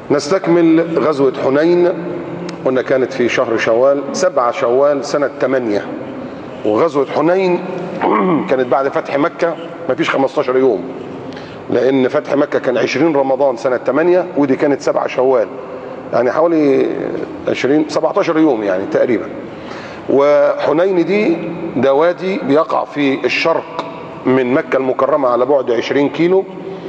نستكمل غزوة حنين. قلنا كانت في شهر شوال 7 شوال سنة 8، وغزوة حنين كانت بعد فتح مكة مفيش 15 يوم، لأن فتح مكة كان 20 رمضان سنة 8، ودي كانت 7 شوال، يعني حوالي 17 يوم يعني تقريبا. وحنين ده وادي بيقع في الشرق من مكة المكرمة على بعد 20 كيلو.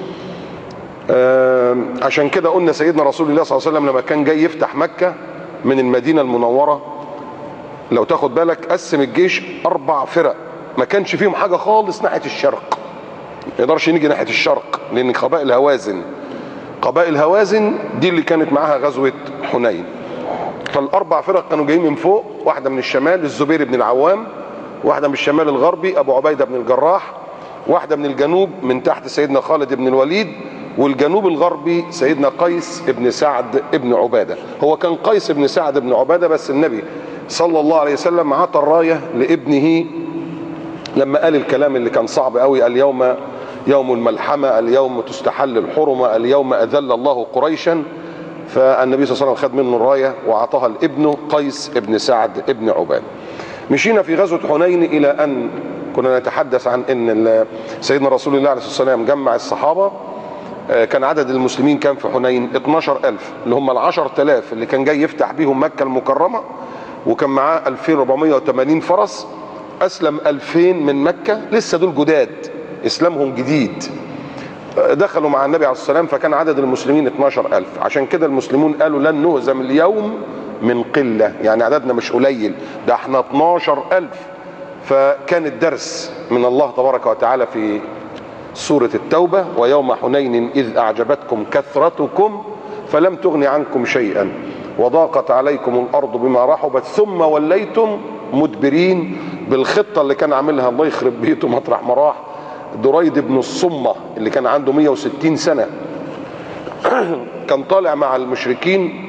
عشان كده قلنا سيدنا رسول الله صلى الله عليه وسلم لما كان جاي يفتح مكة من المدينة المنورة، لو تاخد بالك قسم الجيش 4 فرق، ما كانش فيهم حاجة خالص ناحية الشرق، ما يقدرش نيجي ناحية الشرق لأن قبائل هوازن دي اللي كانت معاها غزوة حنين. فال4 فرق كانوا جايين من فوق، واحدة من الشمال الزبير بن العوام، واحدة من الشمال الغربي أبو عبيدة بن الجراح، واحدة من الجنوب من تحت سيدنا خالد بن الوليد، والجنوب الغربي سيدنا قيس بن سعد بن عبادة. هو كان قيس بن سعد بن عبادة، بس النبي صلى الله عليه وسلم عطى الراية لابنه لما قال الكلام اللي كان صعب قوي: اليوم يوم الملحمة، اليوم تستحل الحرمة، اليوم أذل الله قريشا. فالنبي صلى الله عليه وسلم خد منه الراية وعطاها لابنه قيس بن سعد بن عبادة. مشينا في غزوة حنين إلى أن كنا نتحدث عن أن سيدنا رسول الله عليه الصلاة والسلام جمع الصحابة. كان عدد المسلمين كان في حنين 12,000، اللي هم ال10,000 اللي كان جاي يفتح بيهم مكة المكرمة، وكان معاه 2480 فرس. أسلم 2000 من مكة، لسه دول جداد، إسلامهم جديد، دخلوا مع النبي عليه الصلاة والسلام، فكان عدد المسلمين 12,000. عشان كده المسلمون قالوا لن نهزم اليوم من قلة، يعني عددنا مش قليل، ده احنا 12,000. فكان الدرس من الله تبارك وتعالى في سورة التوبة: ويوم حنين إذ أعجبتكم كثرتكم فلم تغن عنكم شيئا وضاقت عليكم الأرض بما رحبت ثم وليتم مدبرين. بالخطة اللي كان عاملها الله يخرب بيته مطرح ما راح دريد بن الصمة اللي كان عنده 160 سنة، كان طالع مع المشركين،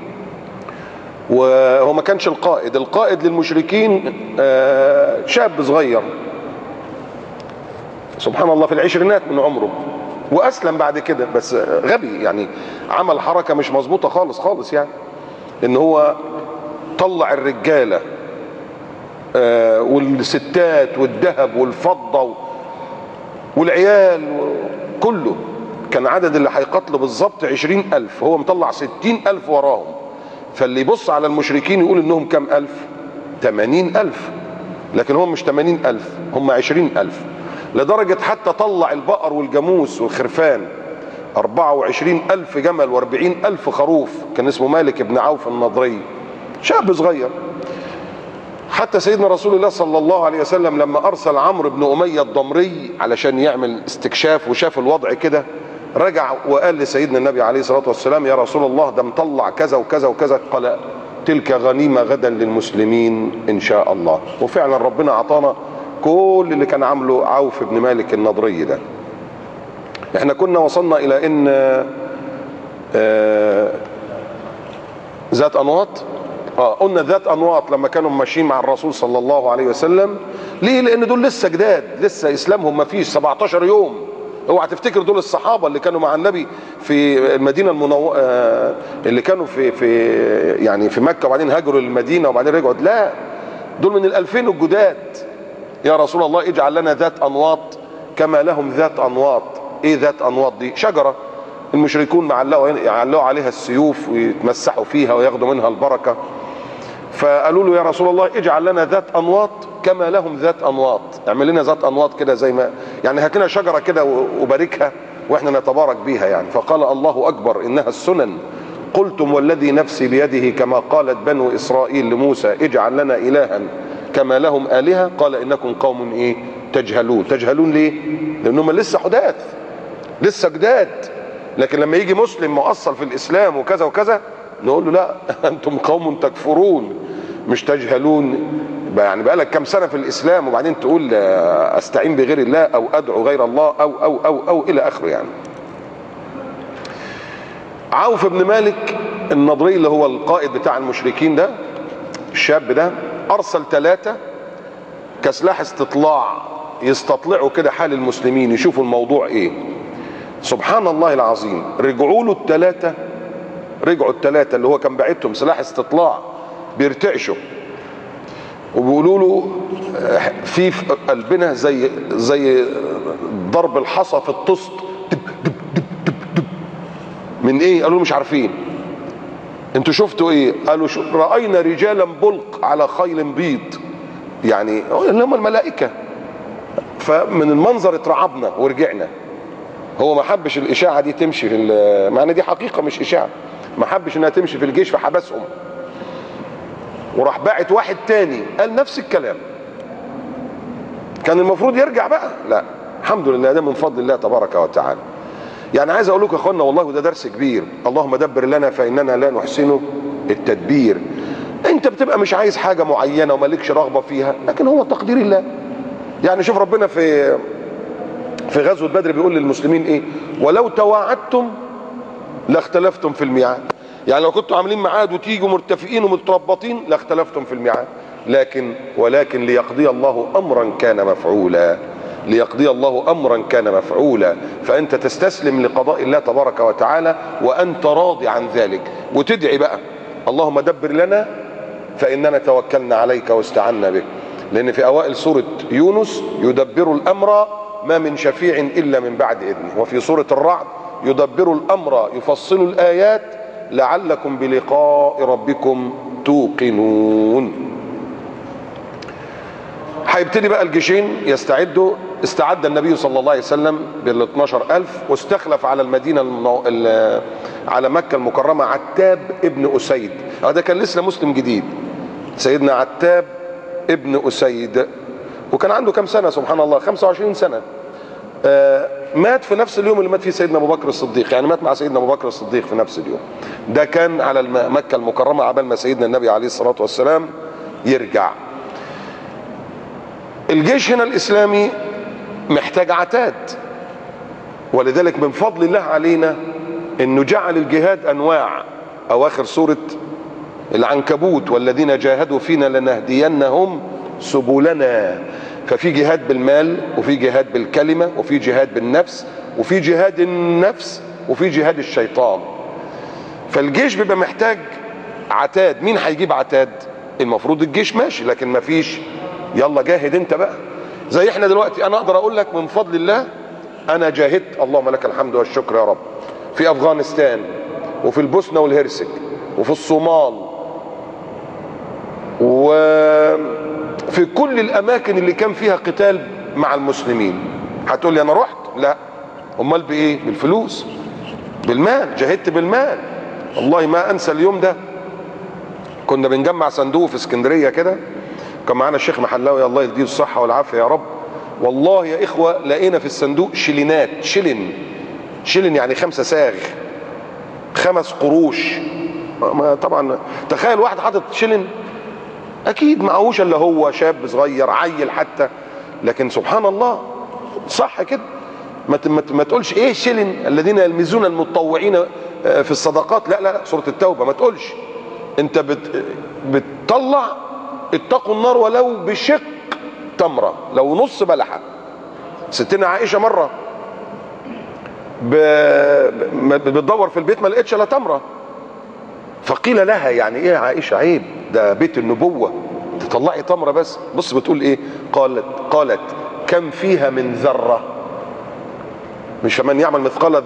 وهو ما كانش القائد للمشركين شاب صغير سبحان الله في العشرينات من عمره، وأسلم بعد كده، بس غبي يعني، عمل حركة مش مظبوطة خالص يعني، إن هو طلع الرجالة والستات والذهب والفضة والعيال كله. كان عدد اللي هيقتلوا بالظبط 20,000، هو مطلع 60,000 وراهم. فاللي يبص على المشركين يقول إنهم كم ألف؟ 80,000، لكن هم مش 80,000، هم 20,000. لدرجة حتى طلع البقر والجاموس والخرفان 24,000 جمل و40,000 خروف. كان اسمه مالك بن عوف النضري، شاب صغير. حتى سيدنا رسول الله صلى الله عليه وسلم لما أرسل عمرو بن أمية الضمري علشان يعمل استكشاف وشاف الوضع كده، رجع وقال لسيدنا النبي عليه الصلاة والسلام: يا رسول الله ده مطلع كذا وكذا وكذا. قال: تلك غنيمة غدا للمسلمين إن شاء الله. وفعلا ربنا أعطانا كل اللي كان عامله عوف بن مالك النضري ده. احنا كنا وصلنا إلى إن ذات أنواط، قلنا ذات أنواط لما كانوا ماشيين مع الرسول صلى الله عليه وسلم. ليه؟ لأن دول لسه جداد، لسه إسلامهم ما فيش 17 يوم. اوعى تفتكر دول الصحابة اللي كانوا مع النبي في المدينة اللي كانوا في مكة وبعدين هاجروا للمدينة وبعدين رجعوا، لا، دول من 2000 الجداد. يا رسول الله اجعل لنا ذات أنواط كما لهم ذات أنواط. ايه ذات أنواط دي؟ شجرة المشركون يعلقوا عليها السيوف ويتمسحوا فيها وياخدوا منها البركة. فقالوا له: يا رسول الله اجعل لنا ذات أنواط كما لهم ذات أنواط، اعمل لنا ذات أنواط كده زي ما يعني هات لنا شجرة كده وباركها واحنا نتبارك بيها يعني. فقال: الله أكبر إنها السنن. قلتم والذي نفسي بيده كما قالت بنو إسرائيل لموسى اجعل لنا إلها كما لهم آلهة. قال: إنكم قوم ايه تجهلون. تجهلون ليه؟ لأنهم لسه حداث، لسه جداد. لكن لما يجي مسلم مؤصل في الإسلام وكذا وكذا نقول له: لا، أنتم قوم تكفرون مش تجهلون. يعني بقالك كم سنة في الإسلام وبعدين تقول أستعين بغير الله أو أدعو غير الله أو إلى آخره يعني. عوف بن مالك النضري اللي هو القائد بتاع المشركين ده، الشاب ده، أرسل 3 كسلاح استطلاع يستطلعوا كده حال المسلمين، يشوفوا الموضوع إيه. سبحان الله العظيم، رجعوا له ال3 رجعوا الثلاثه اللي هو كان باعتهم سلاح استطلاع بيرتعشوا وبيقولوا له في قلبنا زي ضرب الحصى في الطست. دب دب دب دب دب. من ايه؟ قالوا مش عارفين. انتوا شفتوا ايه؟ قالوا راينا رجالا بلق على خيل بيض، يعني اللي هم الملائكه. فمن المنظر اترعبنا ورجعنا. هو ما حبش الاشاعه دي تمشي في مع ان دي حقيقه مش اشاعه، ما حبش انها تمشي في الجيش فحبسهم، وراح باعت واحد تاني قال نفس الكلام. كان المفروض يرجع بقى، لا الحمد لله ده من فضل الله تبارك وتعالى. يعني عايز اقول لكم يا اخوانا والله ده درس كبير. اللهم دبر لنا فاننا لا نحسن التدبير. انت بتبقى مش عايز حاجه معينه ومالكش رغبه فيها، لكن هو تقدير الله. يعني شوف ربنا في غزوه بدر بيقول للمسلمين ايه؟ ولو تواعدتم لاختلفتم في الميعاد. يعني لو كنتوا عاملين ميعاد وتيجوا مرتفقين ومتربطين لاختلفتم في الميعاد، ولكن ليقضي الله امرا كان مفعولا. ليقضي الله امرا كان مفعولا. فانت تستسلم لقضاء الله تبارك وتعالى وانت راضي عن ذلك، وتدعي بقى اللهم دبر لنا فاننا توكلنا عليك واستعنا بك. لان في اوائل سوره يونس يدبر الامر ما من شفيع الا من بعد اذنه، وفي سوره الرعد يدبر الامر يفصل الايات لعلكم بلقاء ربكم توقنون. هيبتدي بقى الجيشين يستعدوا. استعد النبي صلى الله عليه وسلم بال12,000 واستخلف على المدينه على مكه المكرمه عتاب ابن اسيد. هذا كان لسه مسلم جديد، سيدنا عتاب ابن اسيد، وكان عنده كم سنه؟ سبحان الله 25 سنه. مات في نفس اليوم اللي مات فيه سيدنا ابو بكر الصديق، يعني مات مع سيدنا ابو بكر الصديق في نفس اليوم. ده كان على مكه المكرمه عبال ما سيدنا النبي عليه الصلاه والسلام يرجع. الجيش هنا الاسلامي محتاج عتاد، ولذلك من فضل الله علينا انه جعل الجهاد انواع. اواخر سوره العنكبوت والذين جاهدوا فينا لنهدينهم سبلنا. ففي جهاد بالمال، وفي جهاد بالكلمه، وفي جهاد بالنفس، وفي جهاد النفس، وفي جهاد الشيطان. فالجيش بيبقى محتاج عتاد. مين هيجيب عتاد؟ المفروض الجيش ماشي، لكن ما فيش. يلا جاهد انت بقى. زي احنا دلوقتي انا اقدر اقول لك من فضل الله انا جاهدت، اللهم لك الحمد والشكر يا رب، في افغانستان وفي البوسنه والهرسك وفي الصومال وفي كل الاماكن اللي كان فيها قتال مع المسلمين. هتقول لي انا رحت؟ لا. امال بايه؟ بالفلوس، بالمال. جاهدت بالمال. والله ما انسى اليوم ده. كنا بنجمع صندوق في اسكندريه كده، كان معانا الشيخ محلاوي الله يديه الصحه والعافيه يا رب. والله يا اخوه لقينا في الصندوق شلينات. شلن يعني 5 ساغ، 5 قروش. طبعا تخيل واحد حاطط شلن، اكيد معهوش الا هو شاب صغير عيل حتى، لكن سبحان الله صح كده. ما تقولش ايه شلن الذين يلمزون المتطوعين في الصدقات. لا سوره التوبه ما تقولش. انت بتطلع اتقوا النار ولو بشق تمره، لو نص بلحه. ستنا عائشه مره بتدور في البيت ما لقيتش الا تمره، فقيل لها يعني ايه يا عائشه؟ عيب، ده بيت النبوه تطلعي تمره بس. بص بتقول ايه؟ قالت كم فيها من ذره، مش من يعمل مثقال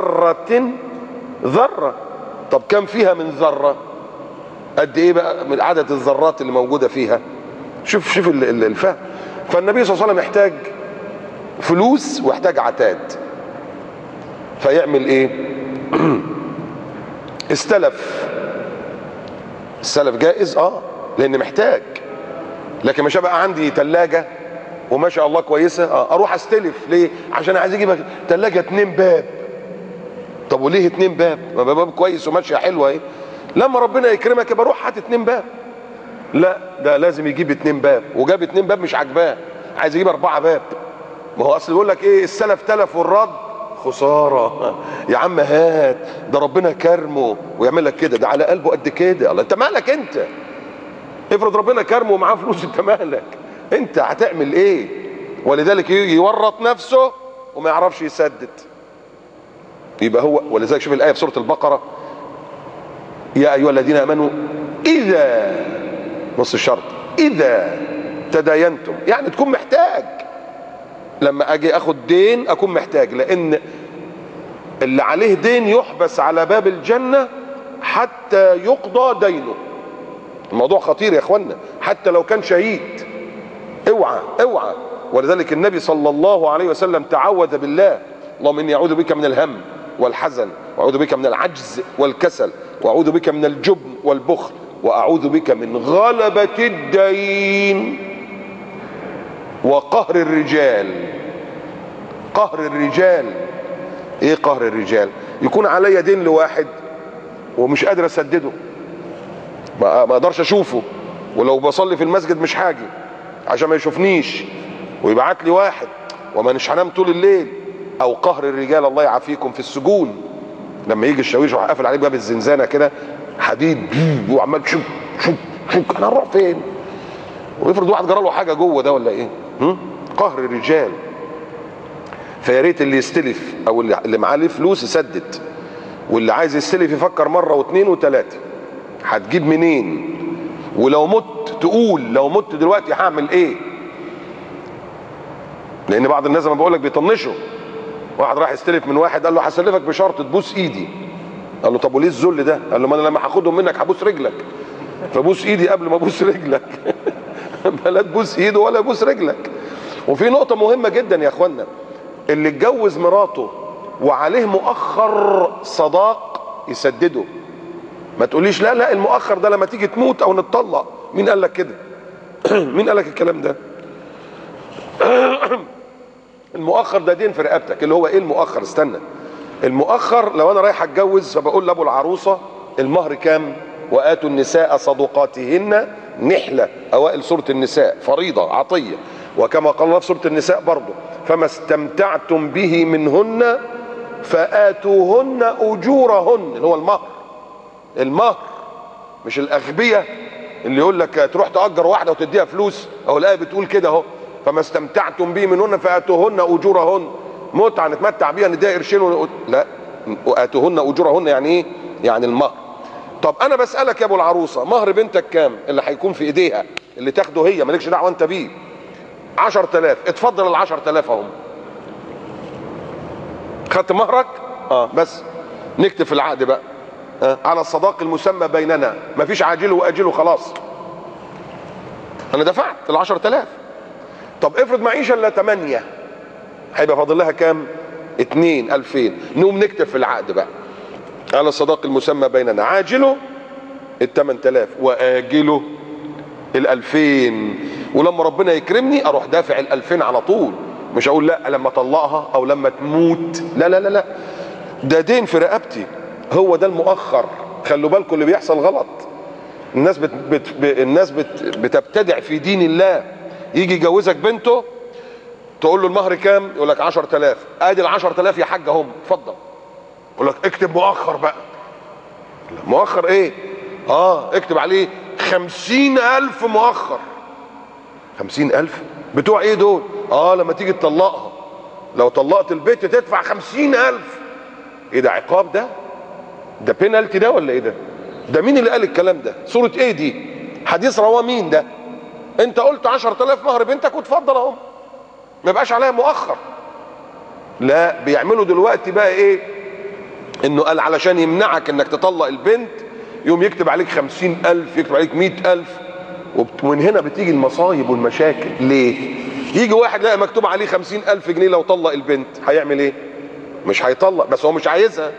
ذره. طب كم فيها من ذره؟ قد ايه بقى من عدد الذرات اللي موجوده فيها؟ شوف الفهم. فالنبي صلى الله عليه وسلم يحتاج فلوس ويحتاج عتاد، فيعمل ايه؟ استلف. السلف جائز لان محتاج، لكن مش هبقى عندي ثلاجه وما شاء الله كويسه اروح استلف. ليه؟ عشان عايز اجيب ثلاجه 2 باب. طب وليه 2 باب؟ ما باب كويس وماشيه حلوه اهي. لما ربنا يكرمك يبقى روح هات 2 باب. لا، ده لازم يجيب 2 باب، وجاب 2 باب مش عاجباه، عايز يجيب 4 باب. ما هو اصل يقول لك ايه؟ السلف تلف والرد خساره. يا عم هات، ده ربنا كرمه ويعمل لك كده، ده على قلبه قد كده. الله، انت مالك انت؟ افرض ربنا كرمه ومعاه فلوس، انت مالك؟ انت هتعمل ايه؟ ولذلك يجي يورط نفسه وما يعرفش يسدد. يبقى هو، ولذلك شوف الايه في سوره البقره يا ايها الذين امنوا اذا، نص الشرط، اذا تداينتم، يعني تكون محتاج. لما اجي اخد دين اكون محتاج، لان اللي عليه دين يحبس على باب الجنة حتى يقضى دينه. الموضوع خطير يا اخوانا، حتى لو كان شهيد. اوعى اوعى. ولذلك النبي صلى الله عليه وسلم تعوذ بالله: اللهم اني اعوذ بك من الهم والحزن، واعوذ بك من العجز والكسل، واعوذ بك من الجبن والبخل، واعوذ بك من غلبة الدين وقهر الرجال. قهر الرجال. ايه قهر الرجال؟ يكون عليا دين لواحد ومش قادر اسدده، ما اقدرش اشوفه، ولو بصلي في المسجد مش هاجي عشان ما يشوفنيش، ويبعت لي واحد وما مش هنام طول الليل. او قهر الرجال، الله يعافيكم، في السجون لما يجي الشاويش ويروح قافل عليك باب الزنزانه كده حديد وعمال شوك شوك شوك، انا هنروح فين؟ ويفرض واحد جرى له حاجه جوه ده ولا ايه؟ قهر الرجال. فيا ريت اللي يستلف او اللي معاه فلوس يسدد، واللي عايز يستلف يفكر مره واثنين وثلاثه هتجيب منين، ولو مت تقول لو مت دلوقتي هعمل ايه. لان بعض الناس لما بقول لك بيطنشوا. واحد راح يستلف من واحد قال له هسلفك بشرط تبوس ايدي. قال له طب وليه الذل ده؟ قال له ما انا لما هاخدهم منك هبوس رجلك، فبوس ايدي قبل ما ابوس رجلك. لا تبوس ايده ولا يبوس رجلك. وفي نقطه مهمه جدا يا اخوانا، اللي اتجوز مراته وعليه مؤخر صداق يسدده. ما تقوليش لا لا المؤخر ده لما تيجي تموت او نتطلق. مين قال لك كده؟ مين قال لك الكلام ده؟ المؤخر ده دين في رقبتك. اللي هو ايه المؤخر؟ استنى. المؤخر لو انا رايح اتجوز فبقول لابو العروسه المهر كام؟ واتوا النساء صدقاتهن نحله، اوائل سوره النساء، فريضه عطيه. وكما قال الله في سوره النساء برضه: فما استمتعتم به منهن فاتوهن اجورهن، اللي هو المهر. المهر مش الاغبياء اللي يقول لك تروح تأجر واحده وتديها فلوس، او الايه بتقول كده اهو: فما استمتعتم به منهن فاتوهن اجورهن. متعه نتمتع بيها نديها قرشين لا، واتوهن اجورهن يعني ايه؟ يعني المهر. طب انا بسالك يا ابو العروسه، مهر بنتك كام اللي هيكون في ايديها اللي تاخده هي مالكش دعوه انت بيه؟ 10,000. اتفضل ال 10,000 اهم. خدت مهرك؟ بس نكتب في العقد بقى على الصداق المسمى بيننا، مفيش عاجله واجله، خلاص انا دفعت ال 10,000. طب افرض معيش الا 8، هيبقى فاضل لها كام؟ 2,000. نقوم نكتب في العقد بقى على الصداق المسمى بيننا عاجله ال 8,000 واجله ال 2000. ولما ربنا يكرمني اروح دافع ال 2000 على طول، مش اقول لا لما اطلقها او لما تموت. لا لا لا لا، ده دين في رقبتي. هو ده المؤخر. خلوا بالكم اللي بيحصل غلط. الناس بتبتدع في دين الله. يجي يجوزك بنته تقول له المهر كام؟ يقول لك 10,000. ادي ال 10,000 يا حاج هم، اتفضل. يقول لك اكتب مؤخر بقى. مؤخر ايه؟ اكتب عليه 50,000 مؤخر. 50,000 بتوع ايه دول؟ لما تيجي تطلقها، لو طلقت البيت تدفع 50,000. ايه ده؟ عقاب ده؟ ده بينالتي ده ولا ايه ده؟ ده مين اللي قال الكلام ده؟ سورة ايه دي؟ حديث رواه مين ده؟ انت قلت 10,000 مهر بنتك وتفضل اهم، ما يبقاش عليها مؤخر. لا، بيعملوا دلوقتي بقى ايه؟ انه قال علشان يمنعك انك تطلق البنت يوم يكتب عليك 50,000، يكتب عليك 100,000. ومن هنا بتيجي المصايب والمشاكل. ليه؟ يجي واحد لقى مكتوب عليه 50,000 جنيه لو طلق البنت، هيعمل ايه؟ مش هيطلق، بس هو مش عايزها.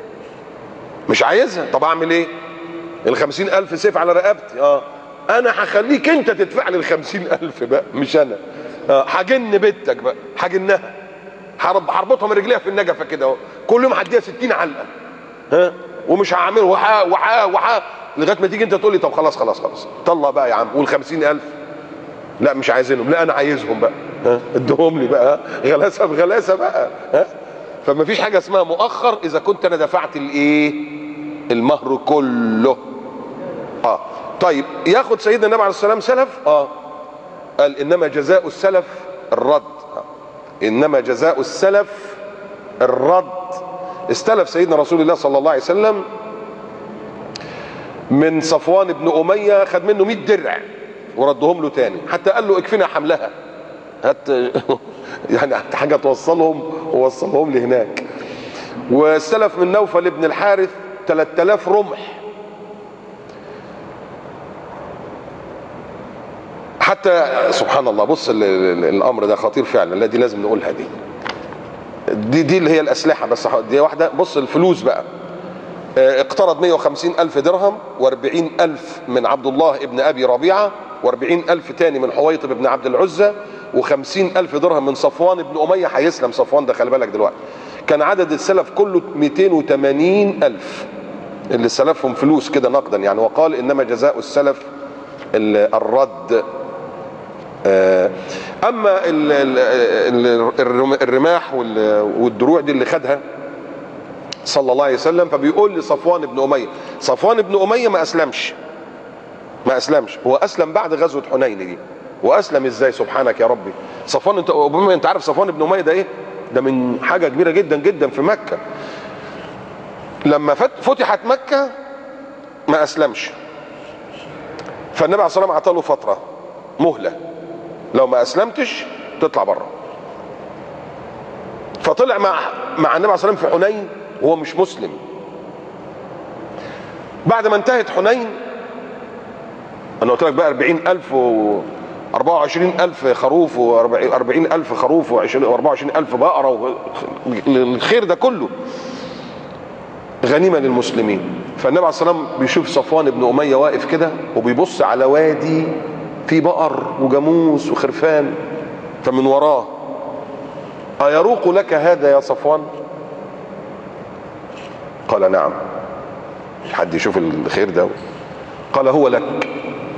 مش عايزها. طب اعمل ايه؟ ال 50,000 سيف على رقبتي. انا هخليك انت تدفع لي ال 50,000 بقى، مش انا. هجن بنتك بقى، هجنها، هربطها من رجليها في النجفه كده اهو، كل يوم هديها 60 علقه. ومش هعمله وحا لغايه ما تيجي انت تقول لي طب خلاص خلاص خلاص طلق بقى يا عم. وال 50,000 لا مش عايزينهم، لا انا عايزهم بقى. ادهم لي بقى غلاسه بغلاسه بقى. فما فيش حاجه اسمها مؤخر اذا كنت انا دفعت الايه؟ المهر كله. طيب ياخد سيدنا النبي عليه السلام سلف؟ قال انما جزاء السلف الرد. انما جزاء السلف الرد. استلف سيدنا رسول الله صلى الله عليه وسلم من صفوان بن أمية، خد منه 100 درع وردهم له تاني، حتى قال له اكفنا حملها، هات يعني هات حاجة توصلهم ووصلهم لي هناك. واستلف من نوفل بن الحارث 3000 رمح، حتى سبحان الله. بص الامر ده خطير فعلا، دي لازم نقولها. دي اللي هي الاسلحه بس، دي واحده. بص الفلوس بقى، اقترض 150,000 درهم و40,000 من عبد الله ابن ابي ربيعه، و40,000 تاني من حويطب بن عبد العزى، و50,000 درهم من صفوان بن اميه. هيسلم صفوان ده، خلي بالك دلوقتي. كان عدد السلف كله 280,000 اللي سلفهم فلوس كده نقدا يعني. وقال انما جزاء السلف الرد. اما الرماح والدروع دي اللي خدها صلى الله عليه وسلم، فبيقول لصفوان بن اميه، صفوان بن اميه ما اسلمش، هو اسلم بعد غزوه حنين دي. واسلم ازاي؟ سبحانك يا ربي. صفوان، انت عارف صفوان بن اميه ده ايه؟ ده من حاجه كبيره جدا جدا في مكه. لما فتحت مكه ما اسلمش، فالنبي عليه الصلاه والسلام اعطى له فتره مهله، لو ما اسلمتش تطلع بره. فطلع مع النبي عليه الصلاه والسلام في حنين وهو مش مسلم. بعد ما انتهت حنين، انا قلت لك بقى 40,000 و 24,000 خروف و40,000 خروف و24,000 بقره، الخير ده كله غنيمه للمسلمين. فالنبي عليه الصلاه والسلام بيشوف صفوان بن اميه واقف كده وبيبص على وادي فيه بقر وجاموس وخرفان، فمن وراه: أيروق لك هذا يا صفوان؟ قال: نعم. حد يشوف الخير ده؟ قال: هو لك،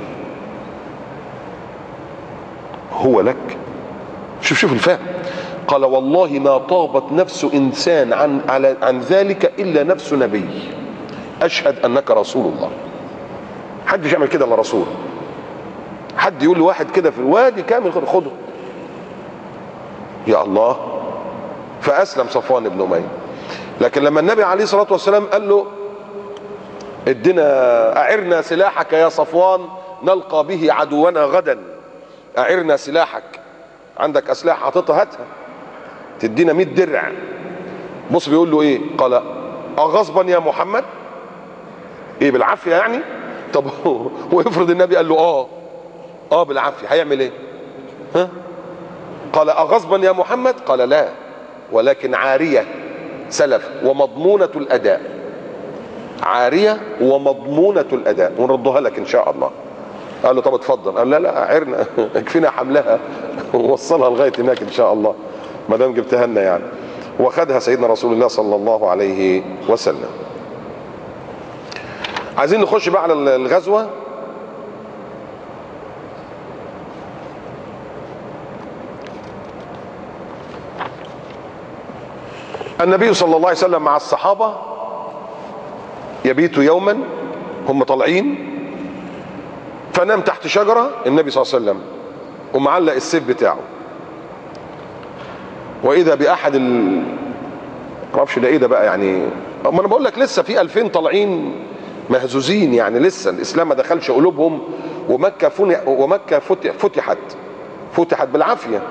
هو لك. شوف الفهم. قال: والله ما طابت نفس إنسان عن ذلك إلا نفس نبي، أشهد أنك رسول الله. حدش يعمل كده إلا رسول. حد يقول لواحد كده في الوادي كامل خده، يا الله. فأسلم صفوان بن أمية. لكن لما النبي عليه الصلاة والسلام قال له: أعرنا سلاحك يا صفوان نلقى به عدونا غدا، أعرنا سلاحك، عندك أسلحة حاططها هاتها، تدينا 100 درع. بص بيقول له إيه؟ قال: أغصبا يا محمد؟ إيه بالعافية يعني؟ طب ويفرض النبي قال له بالعافية، هيعمل إيه؟ ها؟ قال: أغصبا يا محمد؟ قال: لا، ولكن عارية سلف ومضمونة الأداء، عارية ومضمونة الأداء، ونردها لك إن شاء الله. قال له: طب اتفضل. قال: لا عرنا اكفينا حملها ووصلها لغاية هناك إن شاء الله، ما دام جبتها لنا يعني. وخدها سيدنا رسول الله صلى الله عليه وسلم. عايزين نخش بقى على الغزوة. النبي صلى الله عليه وسلم مع الصحابة يبيتوا يوما، هم طالعين، فنام تحت شجرة النبي صلى الله عليه وسلم ومعلق السيف بتاعه، وإذا بأحد معرفش ده إيه ده بقى يعني. ما أنا بقول لك لسه في 2000 طالعين مهزوزين يعني، لسه الإسلام ما دخلش قلوبهم، ومكة فتحت بالعافية.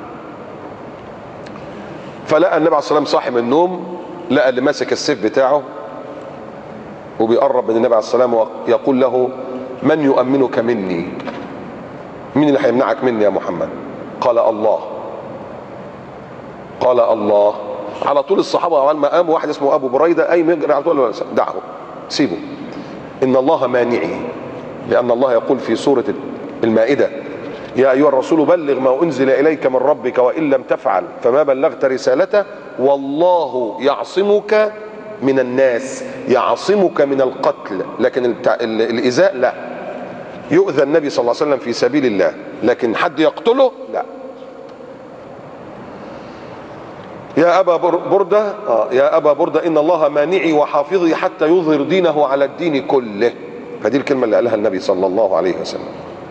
فلقى النبي عليه الصلاة والسلام صاحي من النوم، لقى اللي ماسك السيف بتاعه وبيقرب من النبي عليه الصلاة والسلام ويقول له: من يؤمنك مني؟ مين اللي هيمنعك مني يا محمد؟ قال: الله. قال: الله. على طول الصحابة أول ما قاموا، واحد اسمه أبو بريدة أي يجري على طول: دعه، سيبه، إن الله مانعي. لأن الله يقول في سورة المائدة: يا أيها الرسول بلغ ما أنزل إليك من ربك وإن لم تفعل فما بلغت رسالته والله يعصمك من الناس. يعصمك من القتل، لكن الإيذاء لا. يؤذى النبي صلى الله عليه وسلم في سبيل الله، لكن حد يقتله لا. يا أبا بردة إن الله مانعي وحافظي حتى يظهر دينه على الدين كله. فدي الكلمة اللي قالها النبي صلى الله عليه وسلم.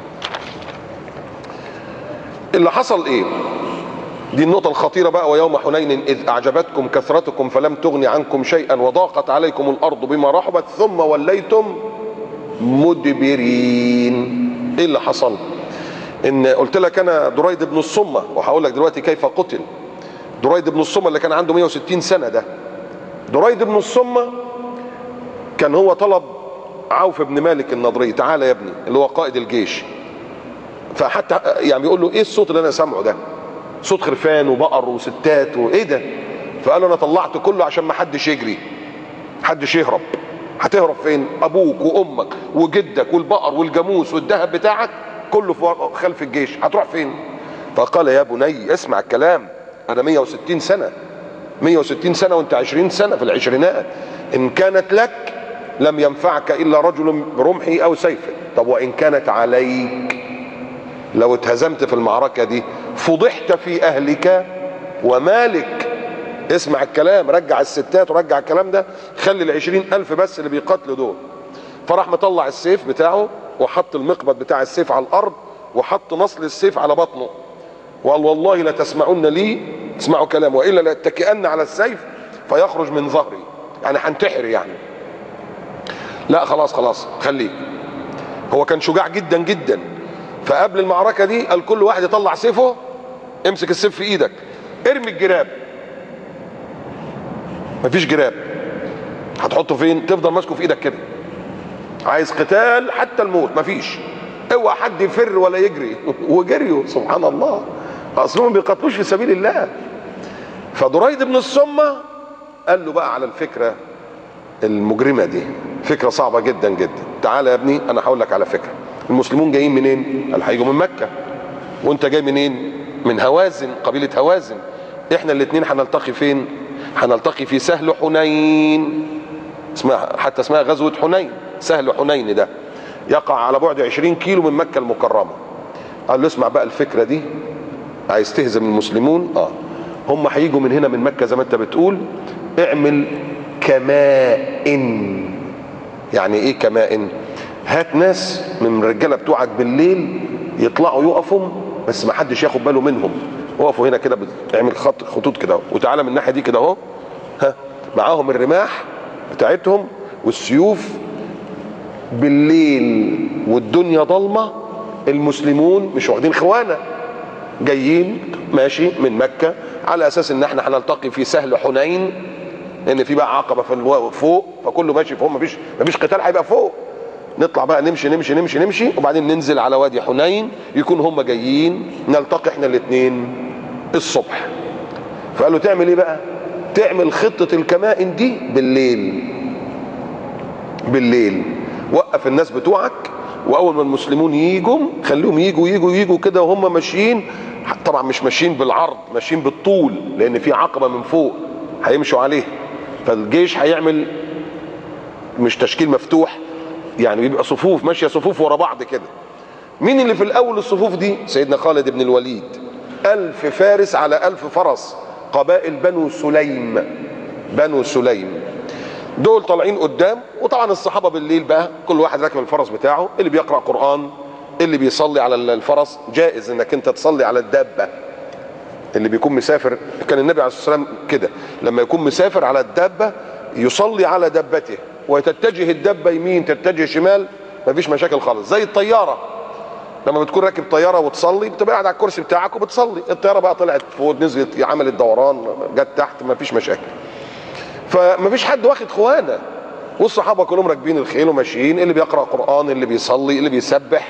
اللي حصل ايه؟ دي النقطة الخطيرة بقى. ويوم حنين إذ أعجبتكم كثرتكم فلم تغن عنكم شيئا وضاقت عليكم الأرض بما رحبت ثم وليتم مدبرين. ايه اللي حصل؟ ان قلت لك انا دريد بن الصمة، وهقول لك دلوقتي كيف قتل. دريد بن الصمة اللي كان عنده 160 سنة ده، دريد بن الصمة كان هو طلب عوف بن مالك النضري، تعالى يا ابني، اللي هو قائد الجيش. فحتى يعني بيقول له ايه الصوت اللي انا سامعه ده؟ صوت خرفان وبقر وستات وايه ده؟ فقال له انا طلعت كله عشان ما حدش يجري، محدش يهرب. هتهرب فين؟ ابوك وامك وجدك والبقر والجاموس والذهب بتاعك كله خلف الجيش، هتروح فين؟ فقال يا بني اسمع الكلام، انا 160 سنه، 160 سنه وانت 20 سنه في العشرينات، ان كانت لك لم ينفعك الا رجل برمحه او سيفه، طب وان كانت عليك، لو اتهزمت في المعركه دي فضحت في اهلك ومالك. اسمع الكلام، رجع الستات ورجع الكلام ده، خلي ال20,000 بس اللي بيقاتلوا دول. فراح مطلع السيف بتاعه وحط المقبض بتاع السيف على الارض وحط نصل السيف على بطنه، وقال والله لا تسمعن لي، اسمعوا كلام، والا لاتكئن على السيف فيخرج من ظهري، يعني هنتحر يعني. لا خلاص خلاص خليك. هو كان شجاع جدا جدا. فقبل المعركه دي قال كل واحد يطلع سيفه، امسك السيف في ايدك، ارمي الجراب. مفيش جراب، هتحطه فين؟ تفضل ماسكه في ايدك كده. عايز قتال حتى الموت، مفيش، اوعى حد يفر ولا يجري. وجريوا سبحان الله، اصلهم ما بيقاتلوش في سبيل الله. فدريد بن الصمة قال له بقى على الفكره المجرمه دي، فكره صعبه جدا جدا. تعالى يا ابني انا هقول لك على فكره. المسلمون جايين منين؟ قال هيجوا من مكه. وانت جاي منين؟ من هوازن، قبيله هوازن. احنا الاثنين هنلتقي فين؟ هنلتقي في سهل حنين، اسمها حتى اسمها غزوه حنين. سهل حنين ده يقع على بعد 20 كيلو من مكه المكرمه. قال له اسمع بقى الفكره دي، عايز تهزم المسلمون؟ هم هيجوا من هنا من مكه زي ما انت بتقول، اعمل كمائن. يعني ايه كمائن؟ هات ناس من الرجاله بتوعك بالليل يطلعوا يقفوا، بس ما حدش ياخد باله منهم، وقفوا هنا كده، اعمل خطوط كده، وتعالى من الناحيه دي كده اهو، معاهم الرماح بتاعتهم والسيوف. بالليل والدنيا ضلمه، المسلمون مش واخدين خوانه، جايين ماشي من مكه على اساس ان احنا هنلتقي في سهل حنين، لان في بقى عقبه في فوق، فكله ماشي فوق، مفيش قتال هيبقى فوق. نطلع بقى نمشي نمشي نمشي نمشي، وبعدين ننزل على وادي حنين، يكون هم جايين، نلتقي احنا الاثنين الصبح. فقال له تعمل ايه بقى؟ تعمل خطه الكمائن دي بالليل. بالليل وقف الناس بتوعك، واول ما المسلمون يجوا خليهم يجوا كده وهم ماشيين. طبعا مش ماشيين بالعرض، ماشيين بالطول، لان في عقبه من فوق هيمشوا عليه. فالجيش هيعمل مش تشكيل مفتوح، يعني بيبقى صفوف ماشيه، صفوف ورا بعض كده. مين اللي في الاول الصفوف دي؟ سيدنا خالد بن الوليد. 1000 فارس على 1000 فرس، قبائل بنو سليم. بنو سليم دول طالعين قدام. وطبعا الصحابه بالليل بقى كل واحد راكب الفرس بتاعه، اللي بيقرا قران، اللي بيصلي على الفرس. جائز انك انت تصلي على الدابه، اللي بيكون مسافر. كان النبي عليه الصلاه والسلام كده، لما يكون مسافر على الدابه يصلي على دابته، وتتجه الدابه يمين تتجه شمال، مفيش مشاكل خالص. زي الطياره، لما بتكون راكب طياره وتصلي بتبقى قاعد على الكرسي بتاعك وبتصلي. الطياره بقى طلعت فوق، نزلت، عملت دوران، جت تحت، مفيش مشاكل. فمفيش حد واخد خوانه، والصحابه كلهم راكبين الخيل وماشيين، اللي بيقرا قران، اللي بيصلي، اللي بيسبح.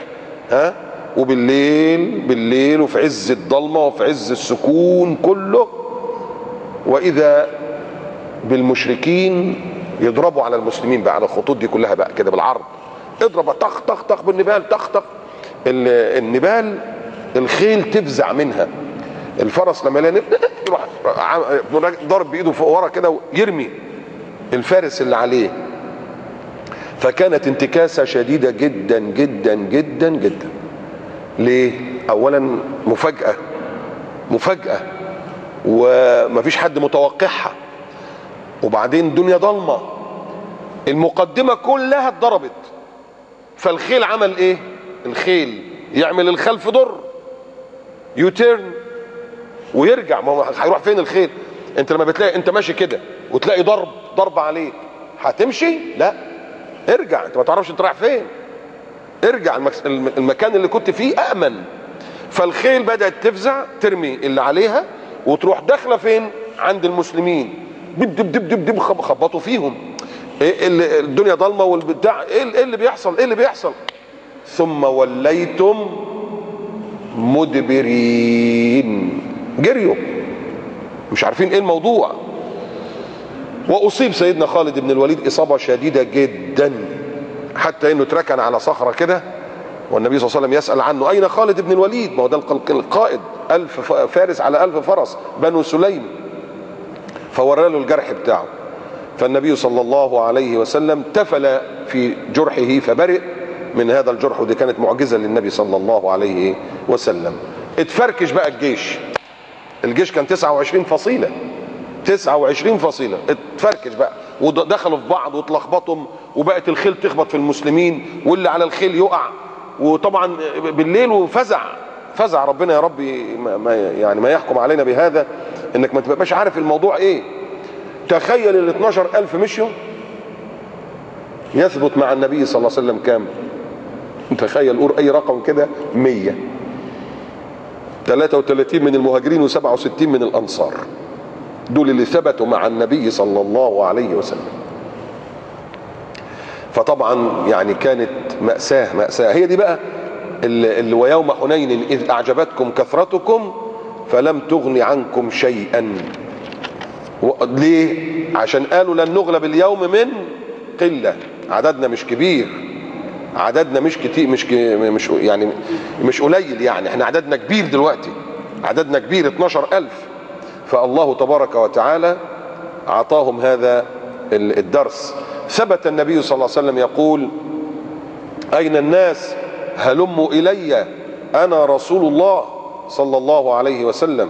وبالليل وفي عز الضلمه وفي عز السكون كله، واذا بالمشركين يضربوا على المسلمين بقى على الخطوط دي كلها بقى كده بالعرض. اضرب طخ طخ طخ بالنبال، طخ طخ. النبال الخيل تفزع منها. الفرس لما يروح ضرب بايده فوق ورا كده ويرمي الفارس اللي عليه. فكانت انتكاسه شديده جدا جدا جدا جدا. ليه؟ اولا مفاجاه ومفيش حد متوقعها، وبعدين الدنيا ضلمه، المقدمه كلها اتضربت. فالخيل عمل ايه؟ الخيل يعمل الخلف ضر، يوتيرن ويرجع. ما هو هيروح فين الخيل؟ انت لما بتلاقي انت ماشي كده وتلاقي ضرب عليك، هتمشي؟ لا، ارجع، انت ما تعرفش انت رايح فين، ارجع المكان اللي كنت فيه أأمن. فالخيل بدأت تفزع، ترمي اللي عليها وتروح داخله فين؟ عند المسلمين، دب دب دب دب دب، خبطوا فيهم. ايه الدنيا ضلمه والبتاع، ايه اللي بيحصل؟ ايه اللي بيحصل؟ ثم وليتم مدبرين، جريوا مش عارفين ايه الموضوع. واصيب سيدنا خالد بن الوليد اصابه شديده جدا، حتى انه اتركن على صخره كده، والنبي صلى الله عليه وسلم يسأل عنه: أين خالد بن الوليد؟ ما هو ده القائد، 1000 فارس على 1000 فرس، بنو سليم. فورى له الجرح بتاعه، فالنبي صلى الله عليه وسلم تفل في جرحه فبرئ من هذا الجرح، ودي كانت معجزة للنبي صلى الله عليه وسلم. اتفركش بقى الجيش كان 29 فصيلة، 29 فصيلة، اتفركش بقى ودخلوا في بعض واتلخبطوا، وبقت الخيل تخبط في المسلمين واللي على الخيل يقع. وطبعا بالليل فزع ربنا يا رب ما يحكم علينا بهذا، انك ما تبقاش عارف الموضوع ايه. تخيل ال 12,000 مشيوا، يثبت مع النبي صلى الله عليه وسلم كام؟ تخيل، قول اي رقم كده، 100، 33 من المهاجرين و67 من الانصار، دول اللي ثبتوا مع النبي صلى الله عليه وسلم. فطبعا يعني كانت مأساة. هي دي بقى اللي ويوم حنين إذ أعجبتكم كثرتكم فلم تغن عنكم شيئا. ليه؟ عشان قالوا لن نغلب اليوم من قلة، عددنا مش كبير، عددنا مش كتير، مش قليل، يعني احنا عددنا كبير دلوقتي، عددنا كبير 12,000. فالله تبارك وتعالى أعطاهم هذا الدرس. ثبت النبي صلى الله عليه وسلم يقول: أين الناس؟ هلموا إلي، أنا رسول الله صلى الله عليه وسلم.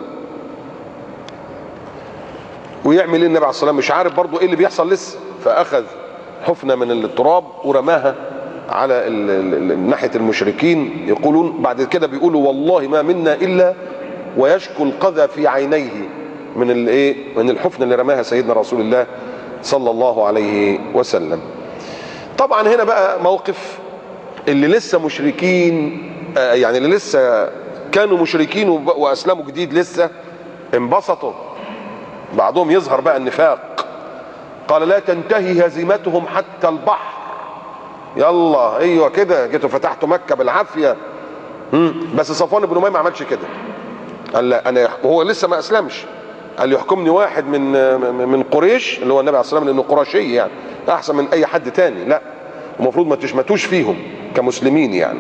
ويعمل النبي عليه الصلاة والسلام مش عارف برضو ايه اللي بيحصل لسه، فأخذ حفنة من التراب ورماها على ناحية المشركين. يقولون بعد كده، بيقولوا: والله ما منا إلا ويشكو القذى في عينيه من الحفنة اللي رماها سيدنا رسول الله صلى الله عليه وسلم. طبعا هنا بقى موقف اللي لسه مشركين، يعني اللي لسه كانوا مشركين واسلموا جديد لسه انبسطوا، بعضهم يظهر بقى النفاق. قال: لا تنتهي هزيمتهم حتى البحر. يلا ايوه كده، جيتوا فتحتوا مكة بالعافية. بس صفوان بن أمية ما عملش كده، قال: لا، انا وهو لسه ما اسلمش، قال: يحكمني واحد من قريش، اللي هو النبي عليه الصلاه والسلام، لانه قرشي يعني احسن من اي حد تاني، لا المفروض ما تشمتوش فيهم كمسلمين يعني.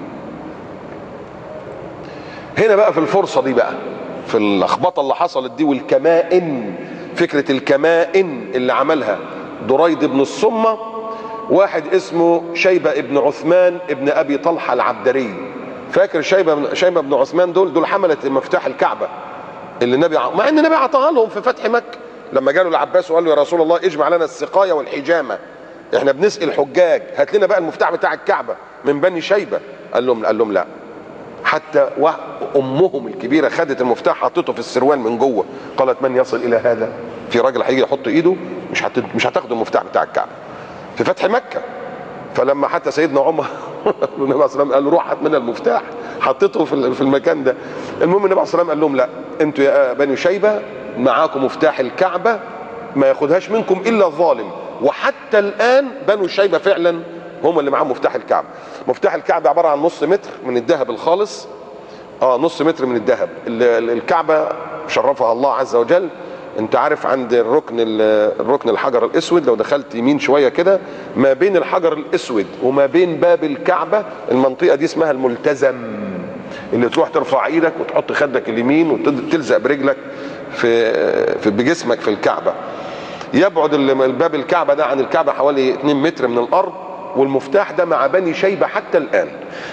هنا بقى في الفرصه دي بقى، في اللخبطه اللي حصلت دي والكمائن، فكره الكمائن اللي عملها دريد بن الصمه، واحد اسمه شيبه ابن عثمان ابن ابي طلحه العبدري. فاكر شيبه بن عثمان؟ دول حمله مفتاح الكعبه اللي النبي مع ان النبي عطاها لهم في فتح مكه، لما جاله العباس وقال له: يا رسول الله اجمع لنا السقايه والحجامه، احنا بنسقي الحجاج، هات لنا بقى المفتاح بتاع الكعبه من بني شيبه. قال لهم لا. حتى امهم الكبيره خدت المفتاح حطته في السروال من جوه، قالت: من يصل الى هذا؟ في راجل هيجي يحط ايده مش هتاخدوا المفتاح بتاع الكعبه في فتح مكه. فلما حتى سيدنا عمر النبي عليه الصلاه والسلام قال له: روح هات منها المفتاح، حطيته في المكان ده. المهم النبي عليه الصلاه والسلام قال لهم: لا، انتوا يا بني شيبه معاكم مفتاح الكعبه، ما ياخدهاش منكم الا الظالم. وحتى الان بنو شيبه فعلا هم اللي معاهم مفتاح الكعبه. مفتاح الكعبه عباره عن نص متر من الذهب الخالص، نص متر من الذهب. الكعبه شرفها الله عز وجل، انت عارف عند الركن الحجر الاسود، لو دخلت يمين شويه كده ما بين الحجر الاسود وما بين باب الكعبه، المنطقه دي اسمها الملتزم، اللي تروح ترفع ايدك وتحط خدك اليمين وتلزق برجلك في بجسمك في الكعبه. يبعد باب الكعبه ده عن الكعبه حوالي 2 متر من الارض، والمفتاح ده مع بني شيبه حتى الان.